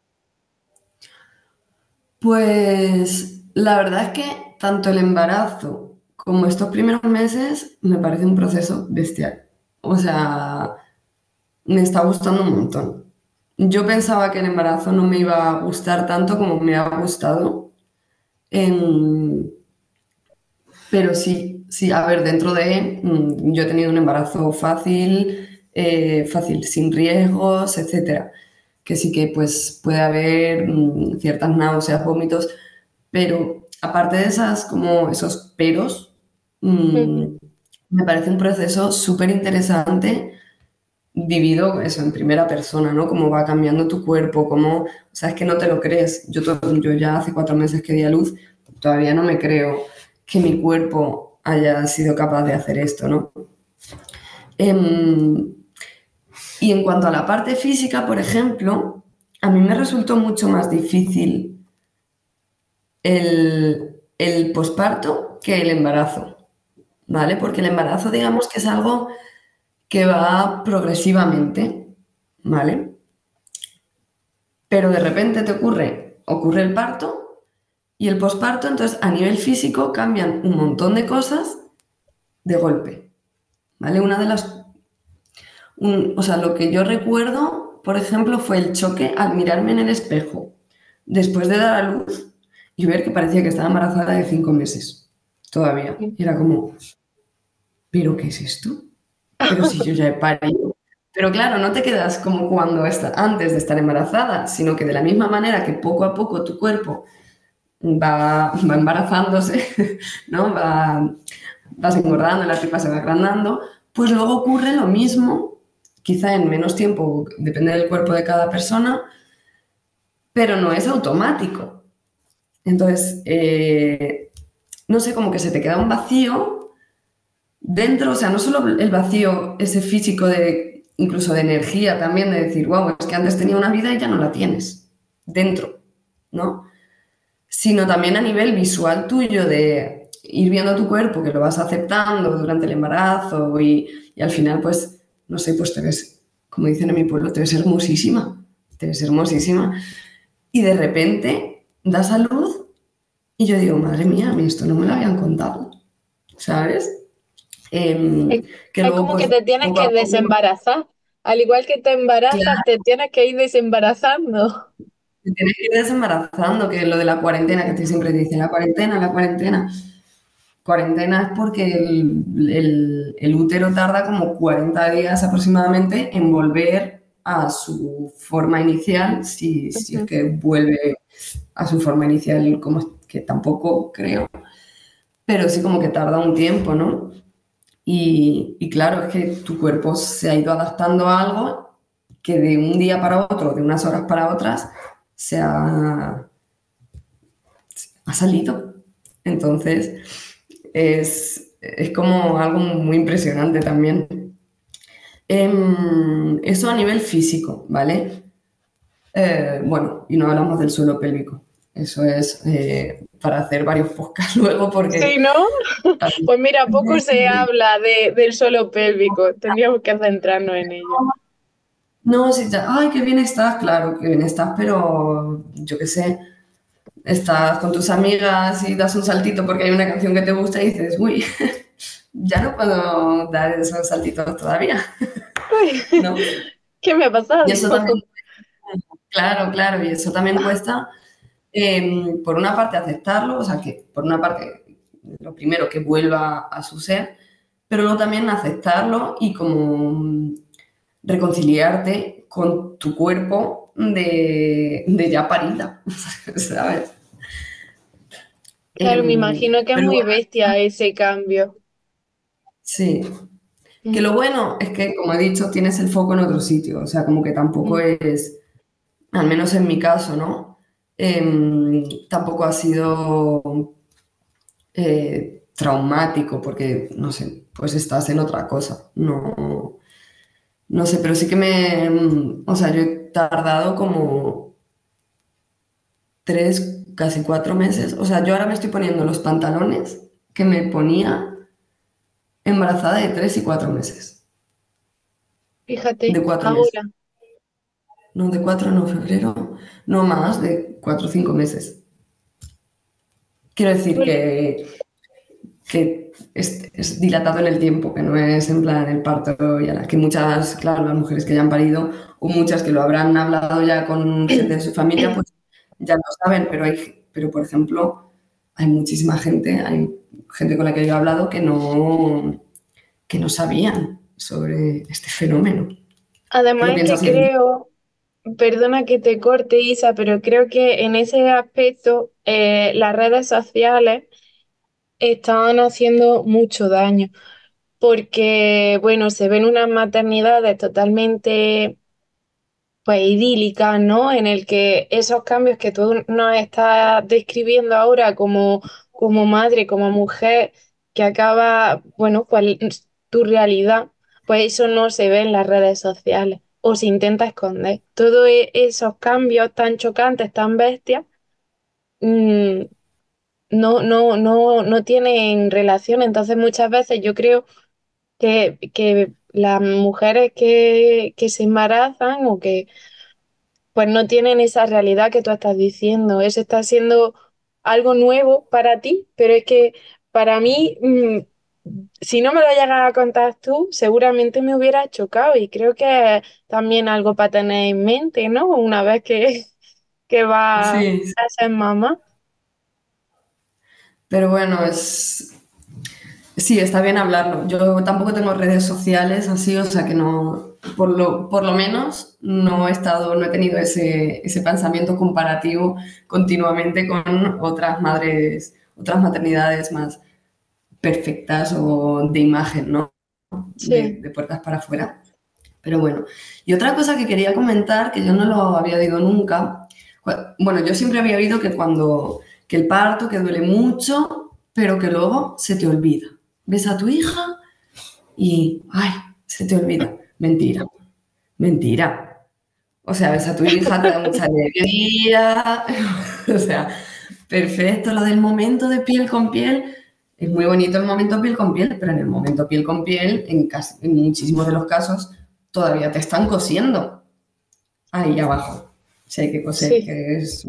pues la verdad es que tanto el embarazo como estos primeros meses me parece un proceso bestial. O sea, me está gustando un montón. Yo pensaba que el embarazo no me iba a gustar tanto como me ha gustado. Em, pero sí, sí, a ver, dentro de, yo he tenido un embarazo fácil, sin riesgos, etcétera. Que sí que pues puede haber ciertas náuseas, vómitos, pero aparte de esas, como esos peros, mm, Ujú. me parece un proceso súper interesante vivido eso en primera persona, ¿no? Cómo va cambiando tu cuerpo, cómo, o sea, es que no te lo crees. Yo ya hace 4 meses que di a luz, todavía no me creo que mi cuerpo haya sido capaz de hacer esto, ¿no? Em, y en cuanto a la parte física, por ejemplo, a mí me resultó mucho más difícil el posparto que el embarazo, ¿vale? Porque el embarazo, digamos que es algo que va progresivamente, ¿vale? Pero de repente ocurre el parto y el posparto, entonces a nivel físico cambian un montón de cosas de golpe, ¿vale? O sea, lo que yo recuerdo, por ejemplo, fue el choque al mirarme en el espejo después de dar a luz y ver que parecía que estaba embarazada de 5 meses todavía. Y era como, ¿pero qué es esto? Pero si yo ya he parido. Pero claro, no te quedas como cuando antes de estar embarazada, sino que de la misma manera que poco a poco tu cuerpo va embarazándose, ¿no? Vas engordando, la tripa se va agrandando, pues luego ocurre lo mismo, quizá en menos tiempo, depende del cuerpo de cada persona, pero no es automático. Entonces, no sé, como que se te queda un vacío dentro, o sea, no solo el vacío ese físico de incluso de energía también, de decir, wow, es que antes tenía una vida y ya no la tienes dentro, ¿no? Sino también a nivel visual tuyo de ir viendo tu cuerpo, que lo vas aceptando durante el embarazo y al final, pues, no sé, pues te ves, como dicen en mi pueblo, te ves hermosísima, te ves hermosísima. Y de repente das a luz y yo digo, madre mía, a mí esto no me lo habían contado, ¿sabes? Es, Que es luego, como que pues, te tienes poco a que poco, desembarazar. Al igual que te embarazas, claro, te tienes que ir desembarazando. te tienes que ir desembarazando, que lo de la cuarentena, que siempre te dicen, la cuarentena, la cuarentena. Cuarentena es porque el útero tarda como 40 días aproximadamente en volver a su forma inicial, si es Ujú. que vuelve a su forma inicial, como que tampoco creo, pero sí como que tarda un tiempo, ¿no? Y claro, es que tu cuerpo se ha ido adaptando a algo que de un día para otro, de unas horas para otras, ha salido. Entonces, es como algo muy impresionante también. Eso a nivel físico, ¿vale? Bueno, y no hablamos del suelo pélvico. Eso es para hacer varios podcasts luego porque... Sí, ¿no? Pues mira, poco se habla del suelo pélvico. Tendríamos que centrarnos en ello. No, sí, ay, qué bien estás, claro, qué bien estás, pero yo qué sé, estás con tus amigas y das un saltito porque hay una canción que te gusta y dices, uy, ya no puedo dar esos saltitos todavía, Uy, ¿no? ¿qué me ha Y pasado? eso también, claro, claro, y eso también cuesta, por una parte, aceptarlo, o sea, que por una parte, lo primero, que vuelva a su ser, pero luego también aceptarlo y como reconciliarte con tu cuerpo de ya parida, ¿sabes? Claro, me imagino que es Pero muy bueno, bestia ese cambio. sí. Que Mm, lo bueno es que, como he dicho, tienes el foco en otro sitio, o sea, como que tampoco mm. es, al menos en mi caso, ¿no? Tampoco ha sido traumático porque, no sé, pues estás en otra cosa. No, no sé, pero sí que o sea, yo he tardado como 3, casi 4 meses. O sea, yo ahora me estoy poniendo los pantalones que me ponía embarazada de 3 y 4 meses. De Fíjate, 4 meses. ahora. No, de 4 no, febrero. No más, de 4 o 5 meses. Quiero decir Jolín. que es dilatado en el tiempo, que no es en plan el parto y a la que muchas, claro, las mujeres que ya han parido o muchas que lo habrán hablado ya con gente de su familia, pues ya lo saben, pero por ejemplo, hay gente con la que yo he hablado que no sabían sobre este fenómeno. ¿Qué Además lo es que piensas bien? creo, perdona que te corte, Isa, pero creo que en ese aspecto las redes sociales están haciendo mucho daño, porque, bueno, se ven unas maternidades totalmente pues idílica, ¿no? En el que esos cambios que tú nos estás describiendo ahora como madre, como mujer, que acaba, bueno, pues tu realidad, pues eso no se ve en las redes sociales o se intenta esconder. Todos esos cambios tan chocantes, tan bestias, mm, no tienen relación. Entonces muchas veces yo creo que las mujeres que se embarazan o que pues no tienen esa realidad que tú estás diciendo. Eso está siendo algo nuevo para ti, pero es que para mí, si no me lo llegas a contar tú, seguramente me hubiera chocado y creo que es también algo para tener en mente, ¿no? Una vez que va a Sí, ser mamá. pero bueno, sí, está bien hablarlo. Yo tampoco tengo redes sociales así, o sea que no, por lo menos no he tenido ese pensamiento comparativo continuamente con otras madres, otras maternidades más perfectas o de imagen, ¿no? Sí. De puertas para afuera. Pero bueno, y otra cosa que quería comentar, que yo no lo había oído nunca, Bueno, yo siempre había oído que el parto, que duele mucho, pero que luego se te olvida. Ves a tu hija y, ay, se te olvida. Mentira, mentira. O sea, ves a tu hija, te da mucha alegría. O sea, perfecto, lo del momento de piel con piel. Es muy bonito el momento piel con piel, pero en el momento piel con piel, en muchísimos de los casos, todavía te están cosiendo ahí abajo. Si hay que coser, Sí. que es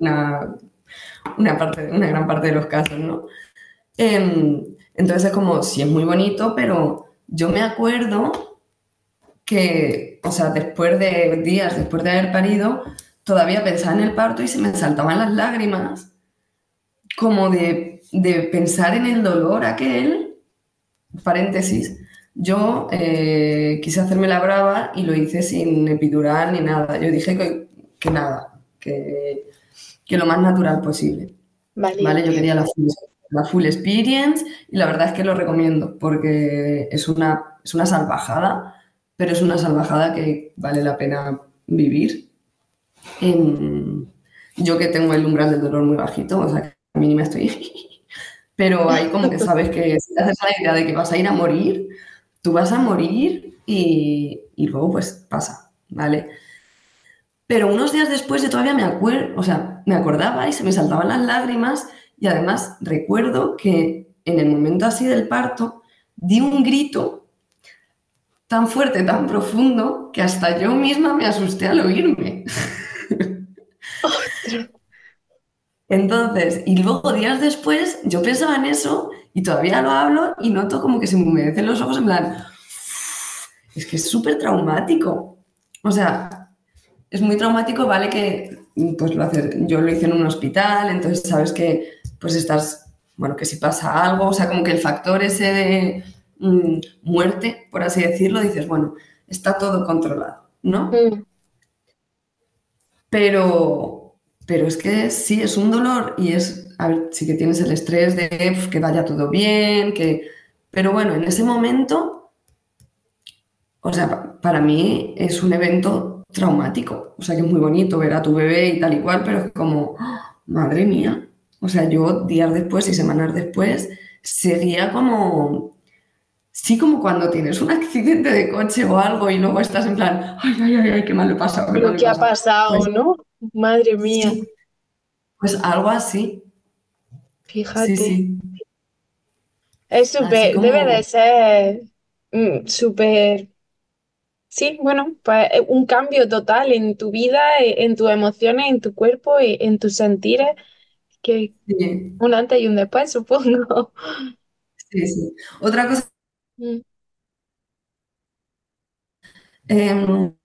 una gran parte de los casos, ¿no? Entonces es como, sí es muy bonito, pero yo me acuerdo que, o sea, después de días, después de haber parido, todavía pensaba en el parto y se me saltaban las lágrimas, como de pensar en el dolor aquel, paréntesis. Yo quise hacerme la brava y lo hice sin epidural ni nada. Yo dije que nada, que lo más natural posible. ¿Vale? Yo Valiente. quería la full experience y la verdad es que lo recomiendo porque es una salvajada, pero es una salvajada que vale la pena vivir. Em, yo que tengo el umbral del dolor muy bajito, o sea, que a mí ni me estoy... Pero ahí como que sabes que si te haces la idea de que vas a ir a morir, tú vas a morir y luego pues pasa, ¿vale? Pero unos días después yo todavía me acuerdo, o sea, me acordaba y se me saltaban las lágrimas y además recuerdo que en el momento así del parto di un grito tan fuerte, tan profundo, que hasta yo misma me asusté al oírme. Entonces, y luego días después yo pensaba en eso y todavía lo hablo y noto como que se me humedecen los ojos en plan, es que es súper traumático. O sea, es muy traumático, vale que pues yo lo hice en un hospital, entonces sabes que pues estás, bueno, que si pasa algo, o sea, como que el factor ese de muerte, por así decirlo, dices, bueno, está todo controlado, ¿no? Mm. Pero, pero es que sí, es un dolor y a ver, sí que tienes el estrés de que vaya todo bien, pero bueno, en ese momento, o sea, para mí es un evento traumático, o sea, que es muy bonito ver a tu bebé y tal y cual, pero es como, ¡ah! Madre mía, o sea, yo días después y semanas después seguía como, sí, como cuando tienes un accidente de coche o algo y luego estás en plan, ay, ay, ay, ay, qué mal le pasa, qué mal Lo le que ha pasa. pasado, Pues ¿no? Madre mía, sí, pues algo así. Sí, fíjate. sí. Es Así súper, debe de como, ser súper, sí, bueno, pues un cambio total en tu vida, en tus emociones, en tu cuerpo, en tus sentires, que sí, un antes y un después, supongo. sí, sí. Otra cosa, Mm. em,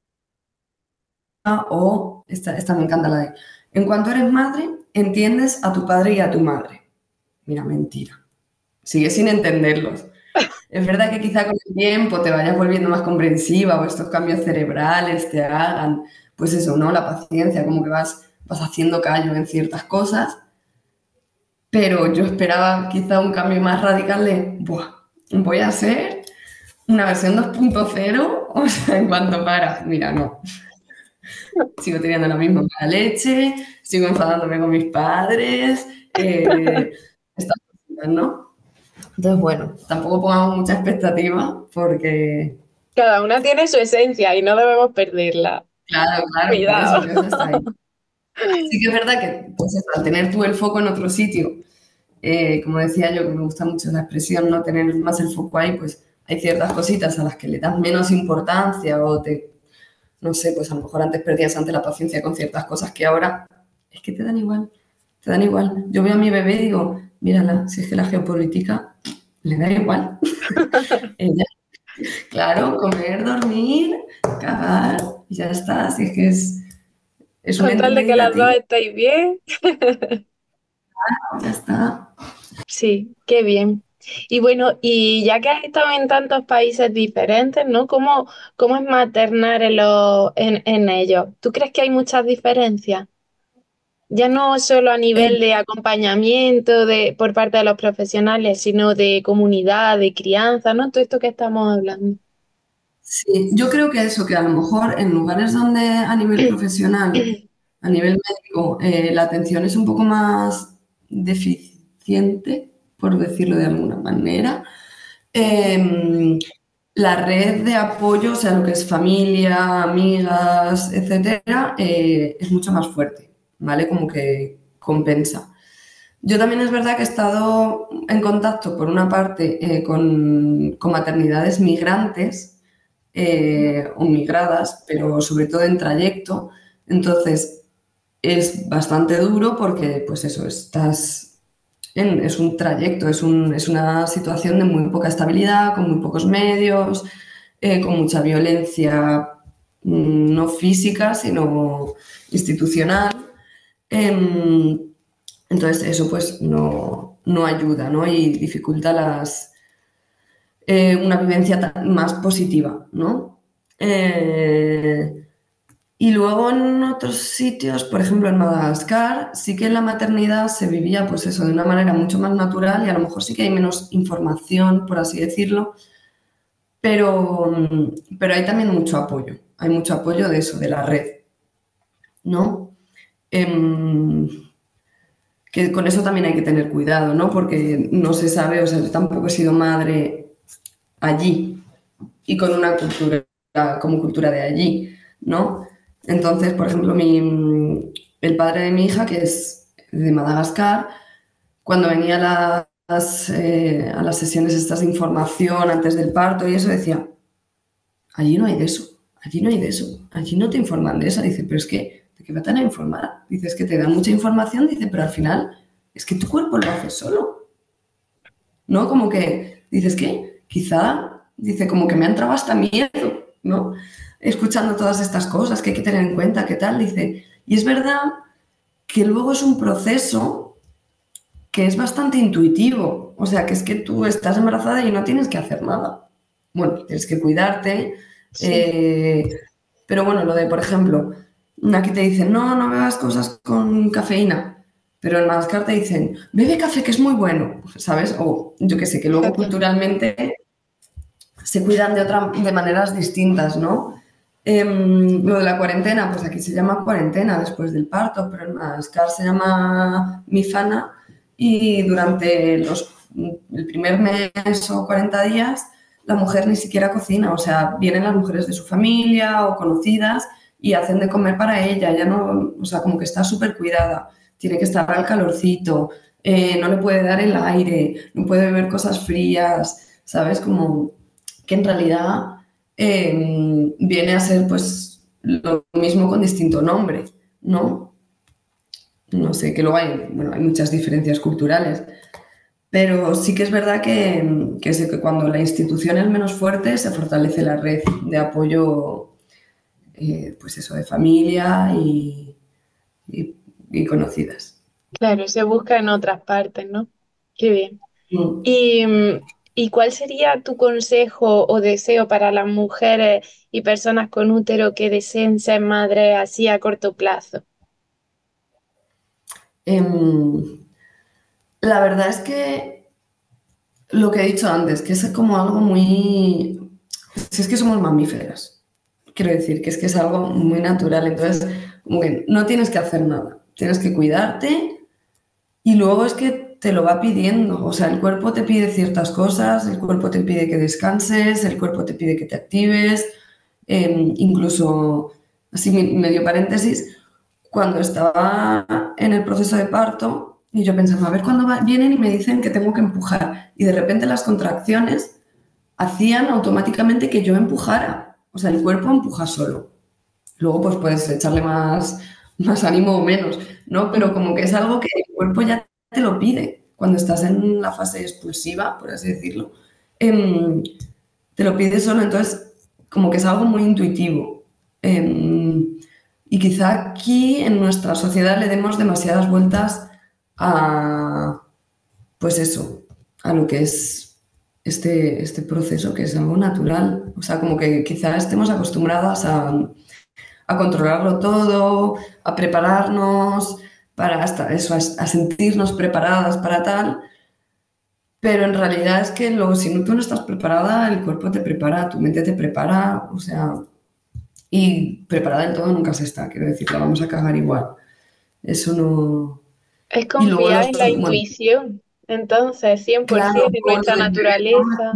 esta me encanta la de, en cuanto eres madre, entiendes a tu padre y a tu madre. Mira, mentira. Sigue sin entenderlos. Es verdad que quizá con el tiempo te vayas volviendo más comprensiva o estos cambios cerebrales te hagan, pues eso, ¿no? La paciencia, como que vas haciendo callo en ciertas cosas, pero yo esperaba quizá un cambio más radical de, Buah, voy a ser una versión 2.0, o sea, en cuanto para, mira, no, sigo teniendo la misma mala leche, sigo enfadándome con mis padres, estas cositas, ¿no? Entonces, bueno, tampoco pongamos mucha expectativa porque, Cada una tiene su esencia y no debemos perderla. claro, claro, por Cuidado. eso está ahí. Sí que es verdad que, pues eso, al tener tú el foco en otro sitio, como decía yo, que me gusta mucho la expresión, no tener más el foco ahí, pues hay ciertas cositas a las que le das menos importancia o no sé, pues a lo mejor antes perdías ante la paciencia con ciertas cosas que ahora es que te dan igual, te dan igual. Yo veo a mi bebé y digo, mírala, si es que la geopolítica le da igual. Ella, claro, comer, dormir, cagar, y ya está, si es que es un Con ente tal de que las dos meditativo, estéis bien. ya está. Sí, qué bien. Y bueno, y ya que has estado en tantos países diferentes, ¿no? ¿Cómo es maternar en ellos? ¿Tú crees que hay muchas diferencias? Ya no solo a Eh, nivel de acompañamiento por parte de los profesionales, sino de comunidad, de crianza, ¿no? Todo esto que estamos hablando. sí, yo creo que eso, que a lo mejor en lugares donde a nivel profesional A nivel médico, la atención es un poco más deficiente, por decirlo de alguna manera. La red de apoyo, o sea, lo que es familia, amigas, etcétera, es mucho más fuerte, ¿vale? Como que compensa. Yo también es verdad que he estado en contacto, por una parte, con maternidades migrantes o migradas, pero sobre todo en trayecto. Entonces, es bastante duro porque, pues eso, es un trayecto, es una situación de muy poca estabilidad, con muy pocos medios, con mucha violencia, no física, sino institucional. Em, entonces, eso pues no ayuda, ¿no? Y dificulta una vivencia más positiva, ¿no? Y luego en otros sitios, por ejemplo en Madagascar, sí que la maternidad se vivía pues eso, de una manera mucho más natural y a lo mejor sí que hay menos información, por así decirlo, pero hay también mucho apoyo. Hay mucho apoyo de eso, de la red, ¿no? Em, que con eso también hay que tener cuidado, ¿no? Porque no se sabe, o sea, yo tampoco he sido madre allí y con una cultura, como cultura de allí, ¿no? Entonces, por ejemplo, el padre de mi hija, que es de Madagascar, cuando venía a las sesiones estas de información antes del parto y eso, decía, allí no hay de eso, allí no hay de eso, allí no te informan de eso. Dice, pero es que, ¿de qué me van a informar? Dice, es que te dan mucha información, dice, pero al final es que tu cuerpo lo hace solo, ¿no? Como que dices que quizá, dice, como que me ha entrado hasta miedo, ¿no? Escuchando todas estas cosas que hay que tener en cuenta, ¿qué tal? Dice, y es verdad que luego es un proceso que es bastante intuitivo, o sea, que es que tú estás embarazada y no tienes que hacer nada. Bueno, tienes que cuidarte, Sí, pero bueno, lo de, por ejemplo, aquí te dicen, no bebas cosas con cafeína, pero en Madagascar te dicen, bebe café que es muy bueno, ¿sabes? O yo qué sé, que luego fíjate. culturalmente se cuidan de maneras distintas, ¿no? Lo de la cuarentena, pues aquí se llama cuarentena después del parto, pero en Madagascar se llama mifana y durante el primer mes o 40 días la mujer ni siquiera cocina, o sea, vienen las mujeres de su familia o conocidas y hacen de comer para ella, ella no, o sea, como que está súper cuidada, tiene que estar al calorcito, no le puede dar el aire, no puede beber cosas frías, ¿sabes? Como que en realidad viene a ser pues lo mismo con distinto nombre, ¿no? No sé, que luego hay muchas diferencias culturales, pero sí que es verdad sé que cuando la institución es menos fuerte se fortalece la red de apoyo, pues eso, de familia y conocidas. Claro, se busca en otras partes, ¿no? Qué bien. Mm. ¿Y, ¿y cuál sería tu consejo o deseo para las mujeres y personas con útero que deseen ser madres así a corto plazo? Em, la verdad es que lo que he dicho antes, que es como algo muy... Si es que somos mamíferas. Quiero decir que es algo muy natural. Entonces, como que no tienes que hacer nada. Tienes que cuidarte y luego es que te lo va pidiendo. O sea, el cuerpo te pide ciertas cosas, el cuerpo te pide que descanses, el cuerpo te pide que te actives. Incluso, así medio paréntesis, cuando estaba en el proceso de parto y yo pensaba, a ver cuándo vienen y me dicen que tengo que empujar. Y de repente las contracciones hacían automáticamente que yo empujara. O sea, el cuerpo empuja solo. Luego, pues puedes echarle más ánimo o menos, ¿no? Pero como que es algo que el cuerpo ya te lo pide cuando estás en la fase expulsiva, por así decirlo. em, Te lo pide solo, entonces como que es algo muy intuitivo. Y quizá aquí en nuestra sociedad le demos demasiadas vueltas a, pues eso, a lo que es este proceso, que es algo natural. O sea, como que quizá estemos acostumbradas a controlarlo todo, a prepararnos para hasta eso, a sentirnos preparadas para tal, pero en realidad es que luego si tú no estás preparada, el cuerpo te prepara, tu mente te prepara, o sea, Y preparada en todo nunca se está, quiero decir, la vamos a cagar igual. Eso no... Es Y luego confiar los... en la Bueno, intuición, entonces, claro, 100% de o lo nuestra del bebé, naturaleza.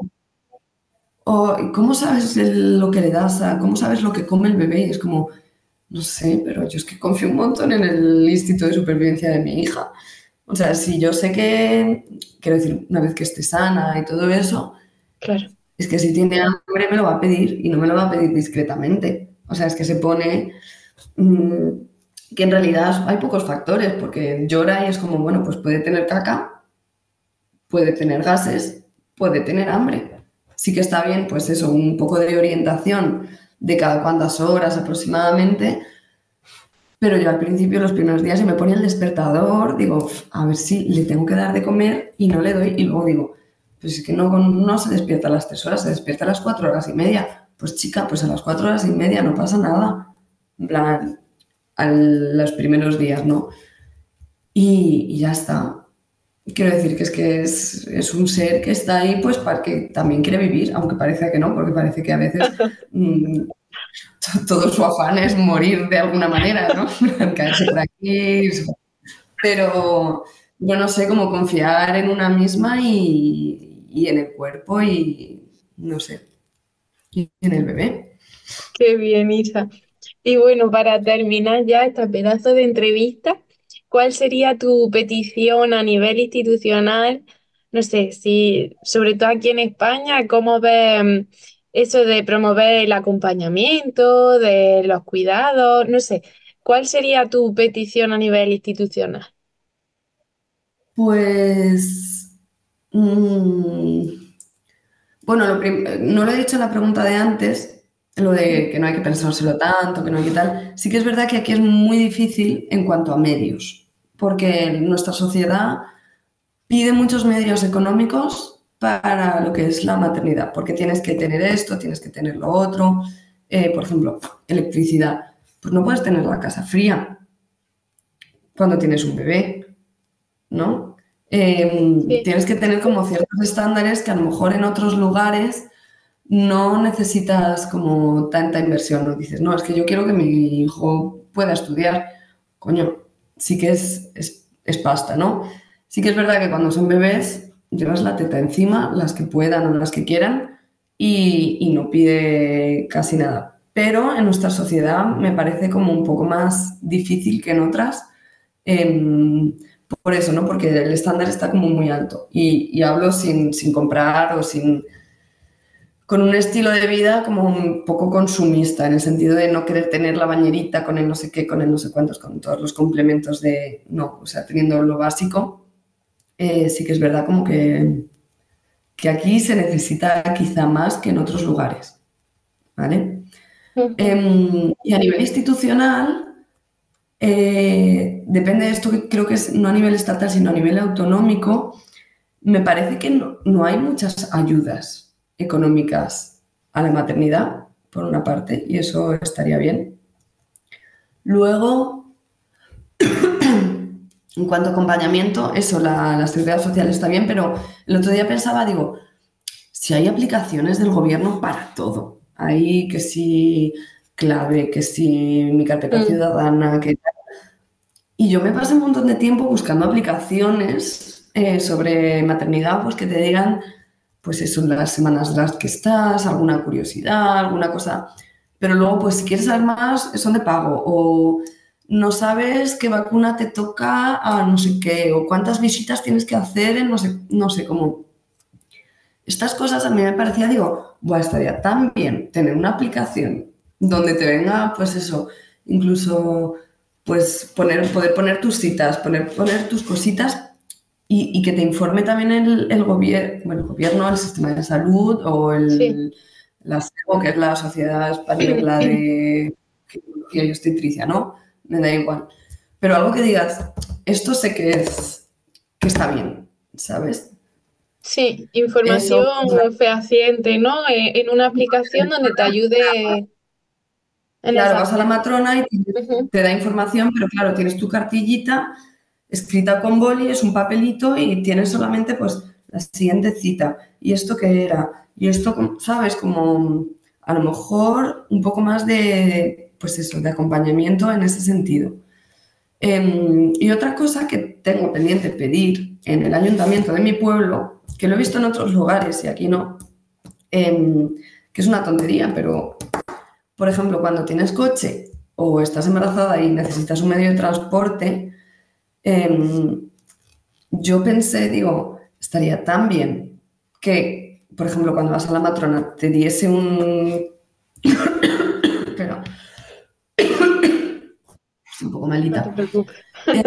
o ¿cómo sabes lo que le das cómo sabes lo que come el bebé? Es como, no sé, pero yo es que confío un montón en el instinto de supervivencia de mi hija. O sea, si yo sé que, quiero decir, una vez que esté sana y todo eso, Claro. es que si tiene hambre me lo va a pedir y no me lo va a pedir discretamente. O sea, es que se pone mm, que en realidad hay pocos factores, porque llora y es como, bueno, pues puede tener caca, puede tener gases, puede tener hambre. Sí que está bien, pues eso, un poco de orientación de cada cuántas horas aproximadamente, pero yo al principio, los primeros días, se me ponía el despertador, digo, a ver si le tengo que dar de comer y no le doy, y luego digo, pues es que no se despierta a las 3 horas, se despierta a las 4 horas y media. Pues chica, pues a las 4 horas y media no pasa nada. En plan, los primeros días, ¿no? Y ya está. Quiero decir que es un ser que está ahí pues para que también quiere vivir, aunque parece que no, porque parece que a veces mm, todo su afán es morir de alguna manera, ¿no? Caerse por aquí. Pero yo no sé cómo confiar en una misma y en el cuerpo y no sé, y en el bebé. Qué bien, Isa. Y bueno, para terminar ya este pedazo de entrevista, ¿cuál sería tu petición a nivel institucional? No sé, si sobre todo aquí en España, ¿cómo ves eso de promover el acompañamiento, de los cuidados? No sé, ¿cuál sería tu petición a nivel institucional? Pues, mm, bueno, no lo he dicho en la pregunta de antes, lo de que no hay que pensárselo tanto, que no hay que tal. Sí que es verdad que aquí es muy difícil en cuanto a medios, porque nuestra sociedad pide muchos medios económicos para lo que es la maternidad, porque tienes que tener esto, tienes que tener lo otro. Por ejemplo, electricidad. Pues no puedes tener la casa fría cuando tienes un bebé, ¿no? Sí, Tienes que tener como ciertos estándares que a lo mejor en otros lugares no necesitas como tanta inversión, ¿no? Dices, no, es que yo quiero que mi hijo pueda estudiar. Coño, sí que es pasta, ¿no? Sí que es verdad que cuando son bebés llevas la teta encima, las que puedan o las que quieran, y no pide casi nada. Pero en nuestra sociedad me parece como un poco más difícil que en otras. em, por eso, ¿no? Porque el estándar está como muy alto. Y hablo sin comprar o sin con un estilo de vida como un poco consumista, en el sentido de no querer tener la bañerita con el no sé qué, con el no sé cuántos, con todos los complementos de, no, o sea, teniendo lo básico, sí que es verdad como que aquí se necesita quizá más que en otros lugares, ¿vale? ujú, Y a nivel institucional, depende de esto que creo que es no a nivel estatal, sino a nivel autonómico, me parece que no hay muchas ayudas económicas a la maternidad, por una parte, y eso estaría bien. Luego, en cuanto a acompañamiento, eso, la seguridad social está bien, pero el otro día pensaba, digo, si hay aplicaciones del gobierno para todo, hay que si clave, que si mi carpeta mm, ciudadana, que y yo me pasé un montón de tiempo buscando aplicaciones sobre maternidad, pues que te digan, pues eso, las semanas de las que estás, alguna curiosidad, alguna cosa. Pero luego, pues si quieres saber más, son de pago. O no sabes qué vacuna te toca a no sé qué, o cuántas visitas tienes que hacer en no sé cómo. Estas cosas a mí me parecía, digo, buah, estaría tan bien tener una aplicación donde te venga, pues eso, incluso pues poder poner tus citas, poner tus cositas y que te informe también el gobierno, bueno, el gobierno, el sistema de salud o sí. la SEGO, que es la Sociedad Española de Ginecología y Obstetricia, ¿no? Me da igual. Pero algo que digas, esto sé que está bien, ¿sabes? Sí, Eso, información fehaciente, ¿no? En una aplicación donde te ayude en claro, ese vas a la aspecto. matrona y Ujú. te da información, pero claro, tienes tu cartillita escrita con boli, es un papelito y tienes solamente pues la siguiente cita. ¿Y esto qué era? Y esto, ¿sabes? Como a lo mejor un poco más de, pues eso, de acompañamiento en ese sentido. Y otra cosa que tengo pendiente pedir en el ayuntamiento de mi pueblo, que lo he visto en otros lugares y aquí no, que es una tontería, pero por ejemplo, cuando tienes coche o estás embarazada y necesitas un medio de transporte, yo pensé, digo, estaría tan bien que, por ejemplo, cuando vas a la matrona te diese un... Espera, estoy un poco No te malita. preocupes.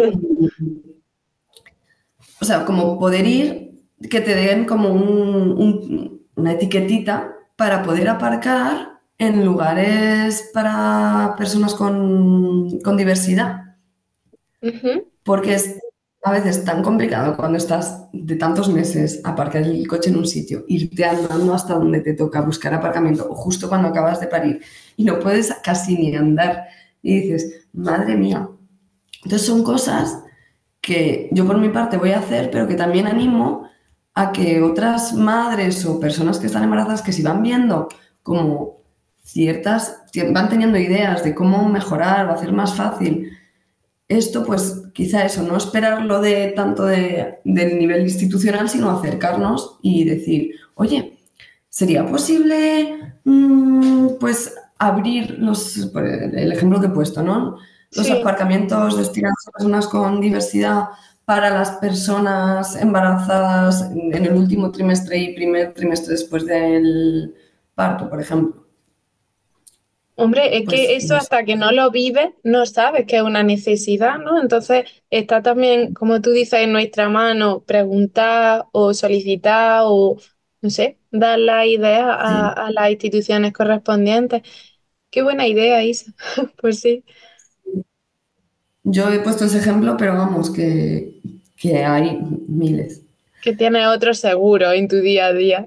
O sea, como poder ir, que te den como una etiquetita para poder aparcar en lugares para personas con diversidad. Ujú. Porque es a veces tan complicado cuando estás de tantos meses aparcar el coche en un sitio, irte andando hasta donde te toca, buscar aparcamiento, o justo cuando acabas de parir y no puedes casi ni andar y dices, madre mía. Entonces son cosas que yo por mi parte voy a hacer, pero que también animo a que otras madres o personas que están embarazadas, que si van viendo como van teniendo ideas de cómo mejorar o hacer más fácil esto, pues quizá eso, no esperarlo de tanto del nivel institucional, sino acercarnos y decir, oye, ¿sería posible pues abrir el ejemplo que he puesto, ¿no? Los Sí. aparcamientos destinados a personas con diversidad para las personas embarazadas en el último trimestre y primer trimestre después del parto, por ejemplo? Hombre, es que Pues eso no sé. hasta que no lo vives, no sabes que es una necesidad, ¿no? Entonces está también, como tú dices, en nuestra mano preguntar o solicitar o, no sé, dar la idea Sí. a las instituciones correspondientes. Qué buena idea, Isa. Pues sí, Yo he puesto ese ejemplo, pero vamos, que hay miles. que tienes otro seguro en tu día a día.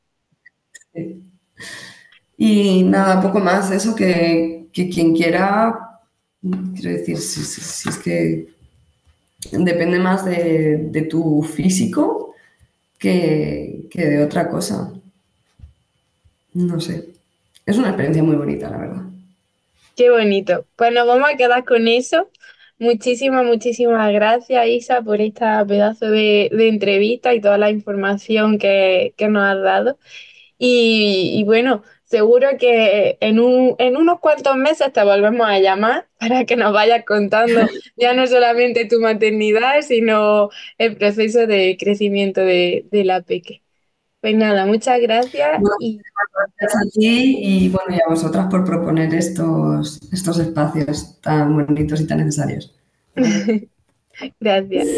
Y nada, poco más. Eso que quien quiera, quiero decir, si es que depende más de tu físico que de otra cosa. No sé. Es una experiencia muy bonita, la verdad. Qué bonito. Pues nos vamos a quedar con eso. Muchísimas, muchísimas gracias, Isa, por esta pedazo de entrevista y toda la información que nos has dado. Y bueno, seguro que en unos cuantos meses te volvemos a llamar para que nos vayas contando ya no solamente tu maternidad, sino el proceso de crecimiento de la peque. Pues nada, muchas gracias Bueno, y gracias a ti y bueno, y a vosotras por proponer estos espacios tan bonitos y tan necesarios. gracias.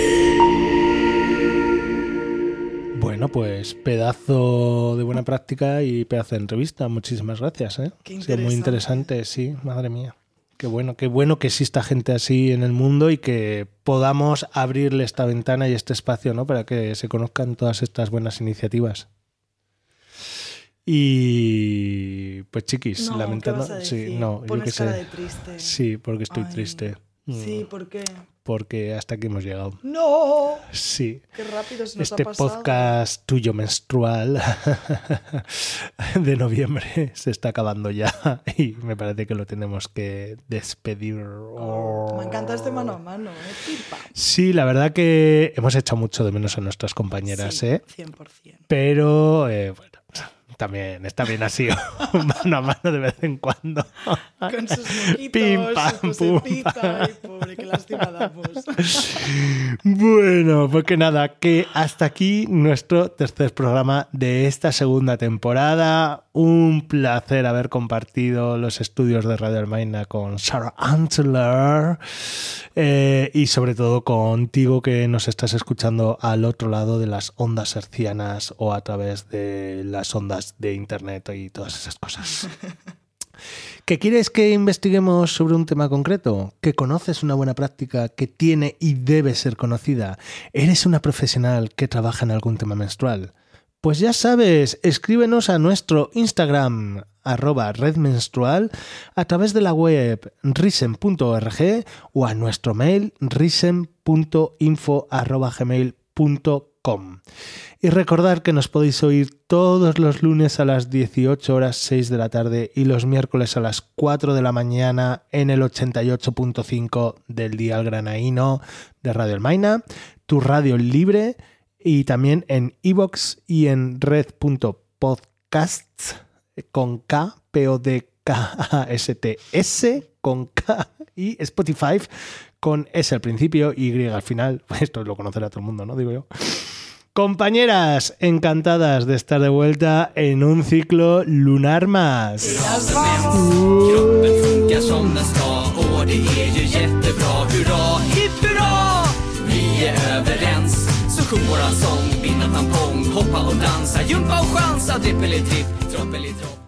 Bueno, pues pedazo de buena práctica y pedazo de entrevista. Muchísimas gracias, ¿eh? Qué Ha sido muy interesante. interesante, sí, madre mía. Qué bueno que exista gente así en el mundo y que podamos abrirle esta ventana y este espacio, ¿no? Para que se conozcan todas estas buenas iniciativas. Y pues chiquis, No, ¿qué lamentando, vas a decir? sí, no, yo Pones qué cara sé. de triste. Sí, porque estoy Ay, triste. Sí, ¿por qué? Porque hasta aquí hemos llegado. ¡No! Sí. ¡Qué rápido se nos Este ha pasado! podcast tuyo menstrual de noviembre se está acabando ya y me parece que lo tenemos que despedir. Oh, me encanta este mano a mano, ¿eh? Pim, pam. Sí, la verdad que hemos echado mucho de menos a nuestras compañeras, Sí, ¿eh? 100%. Pero bueno, también está bien así, mano a mano de vez en cuando. Con sus moquitos, Pim, pam, su pum, cosecita. pam. Ay, pobre, qué lástima damos. Bueno, pues que nada, que hasta aquí nuestro tercer programa de esta segunda temporada. Un placer haber compartido los estudios de Radio Almaina con Sarah Antler y sobre todo contigo que nos estás escuchando al otro lado de las ondas hercianas o a través de las ondas de internet y todas esas cosas. ¿Que quieres que investiguemos sobre un tema concreto? ¿Que conoces una buena práctica que tiene y debe ser conocida? ¿Eres una profesional que trabaja en algún tema menstrual? Pues ya sabes, escríbenos a nuestro Instagram @redmenstrual, a través de la web risen.org o a nuestro mail risen.info@gmail.com. gmail.com. Y recordad que nos podéis oír todos los lunes a las 18 horas 6 de la tarde y los miércoles a las 4 de la mañana en el 88.5 del dial granaíno de Radio Almaina, tu radio libre, y también en iVoox y en red.podcasts con K, Podcasts con K, y Spotify con S al principio y Y al final. Esto lo conocerá todo el mundo, ¿no? Digo yo. Compañeras, encantadas de estar de vuelta en un ciclo lunar más. Kroppen funkar som den ska och det är ju jättebra. Hurra, hipp hurra! Vi är överens. Så sjung våran sång, binda tampong, hoppa och dansa, jumpa och chansa, trippelitripp, troppelitropp.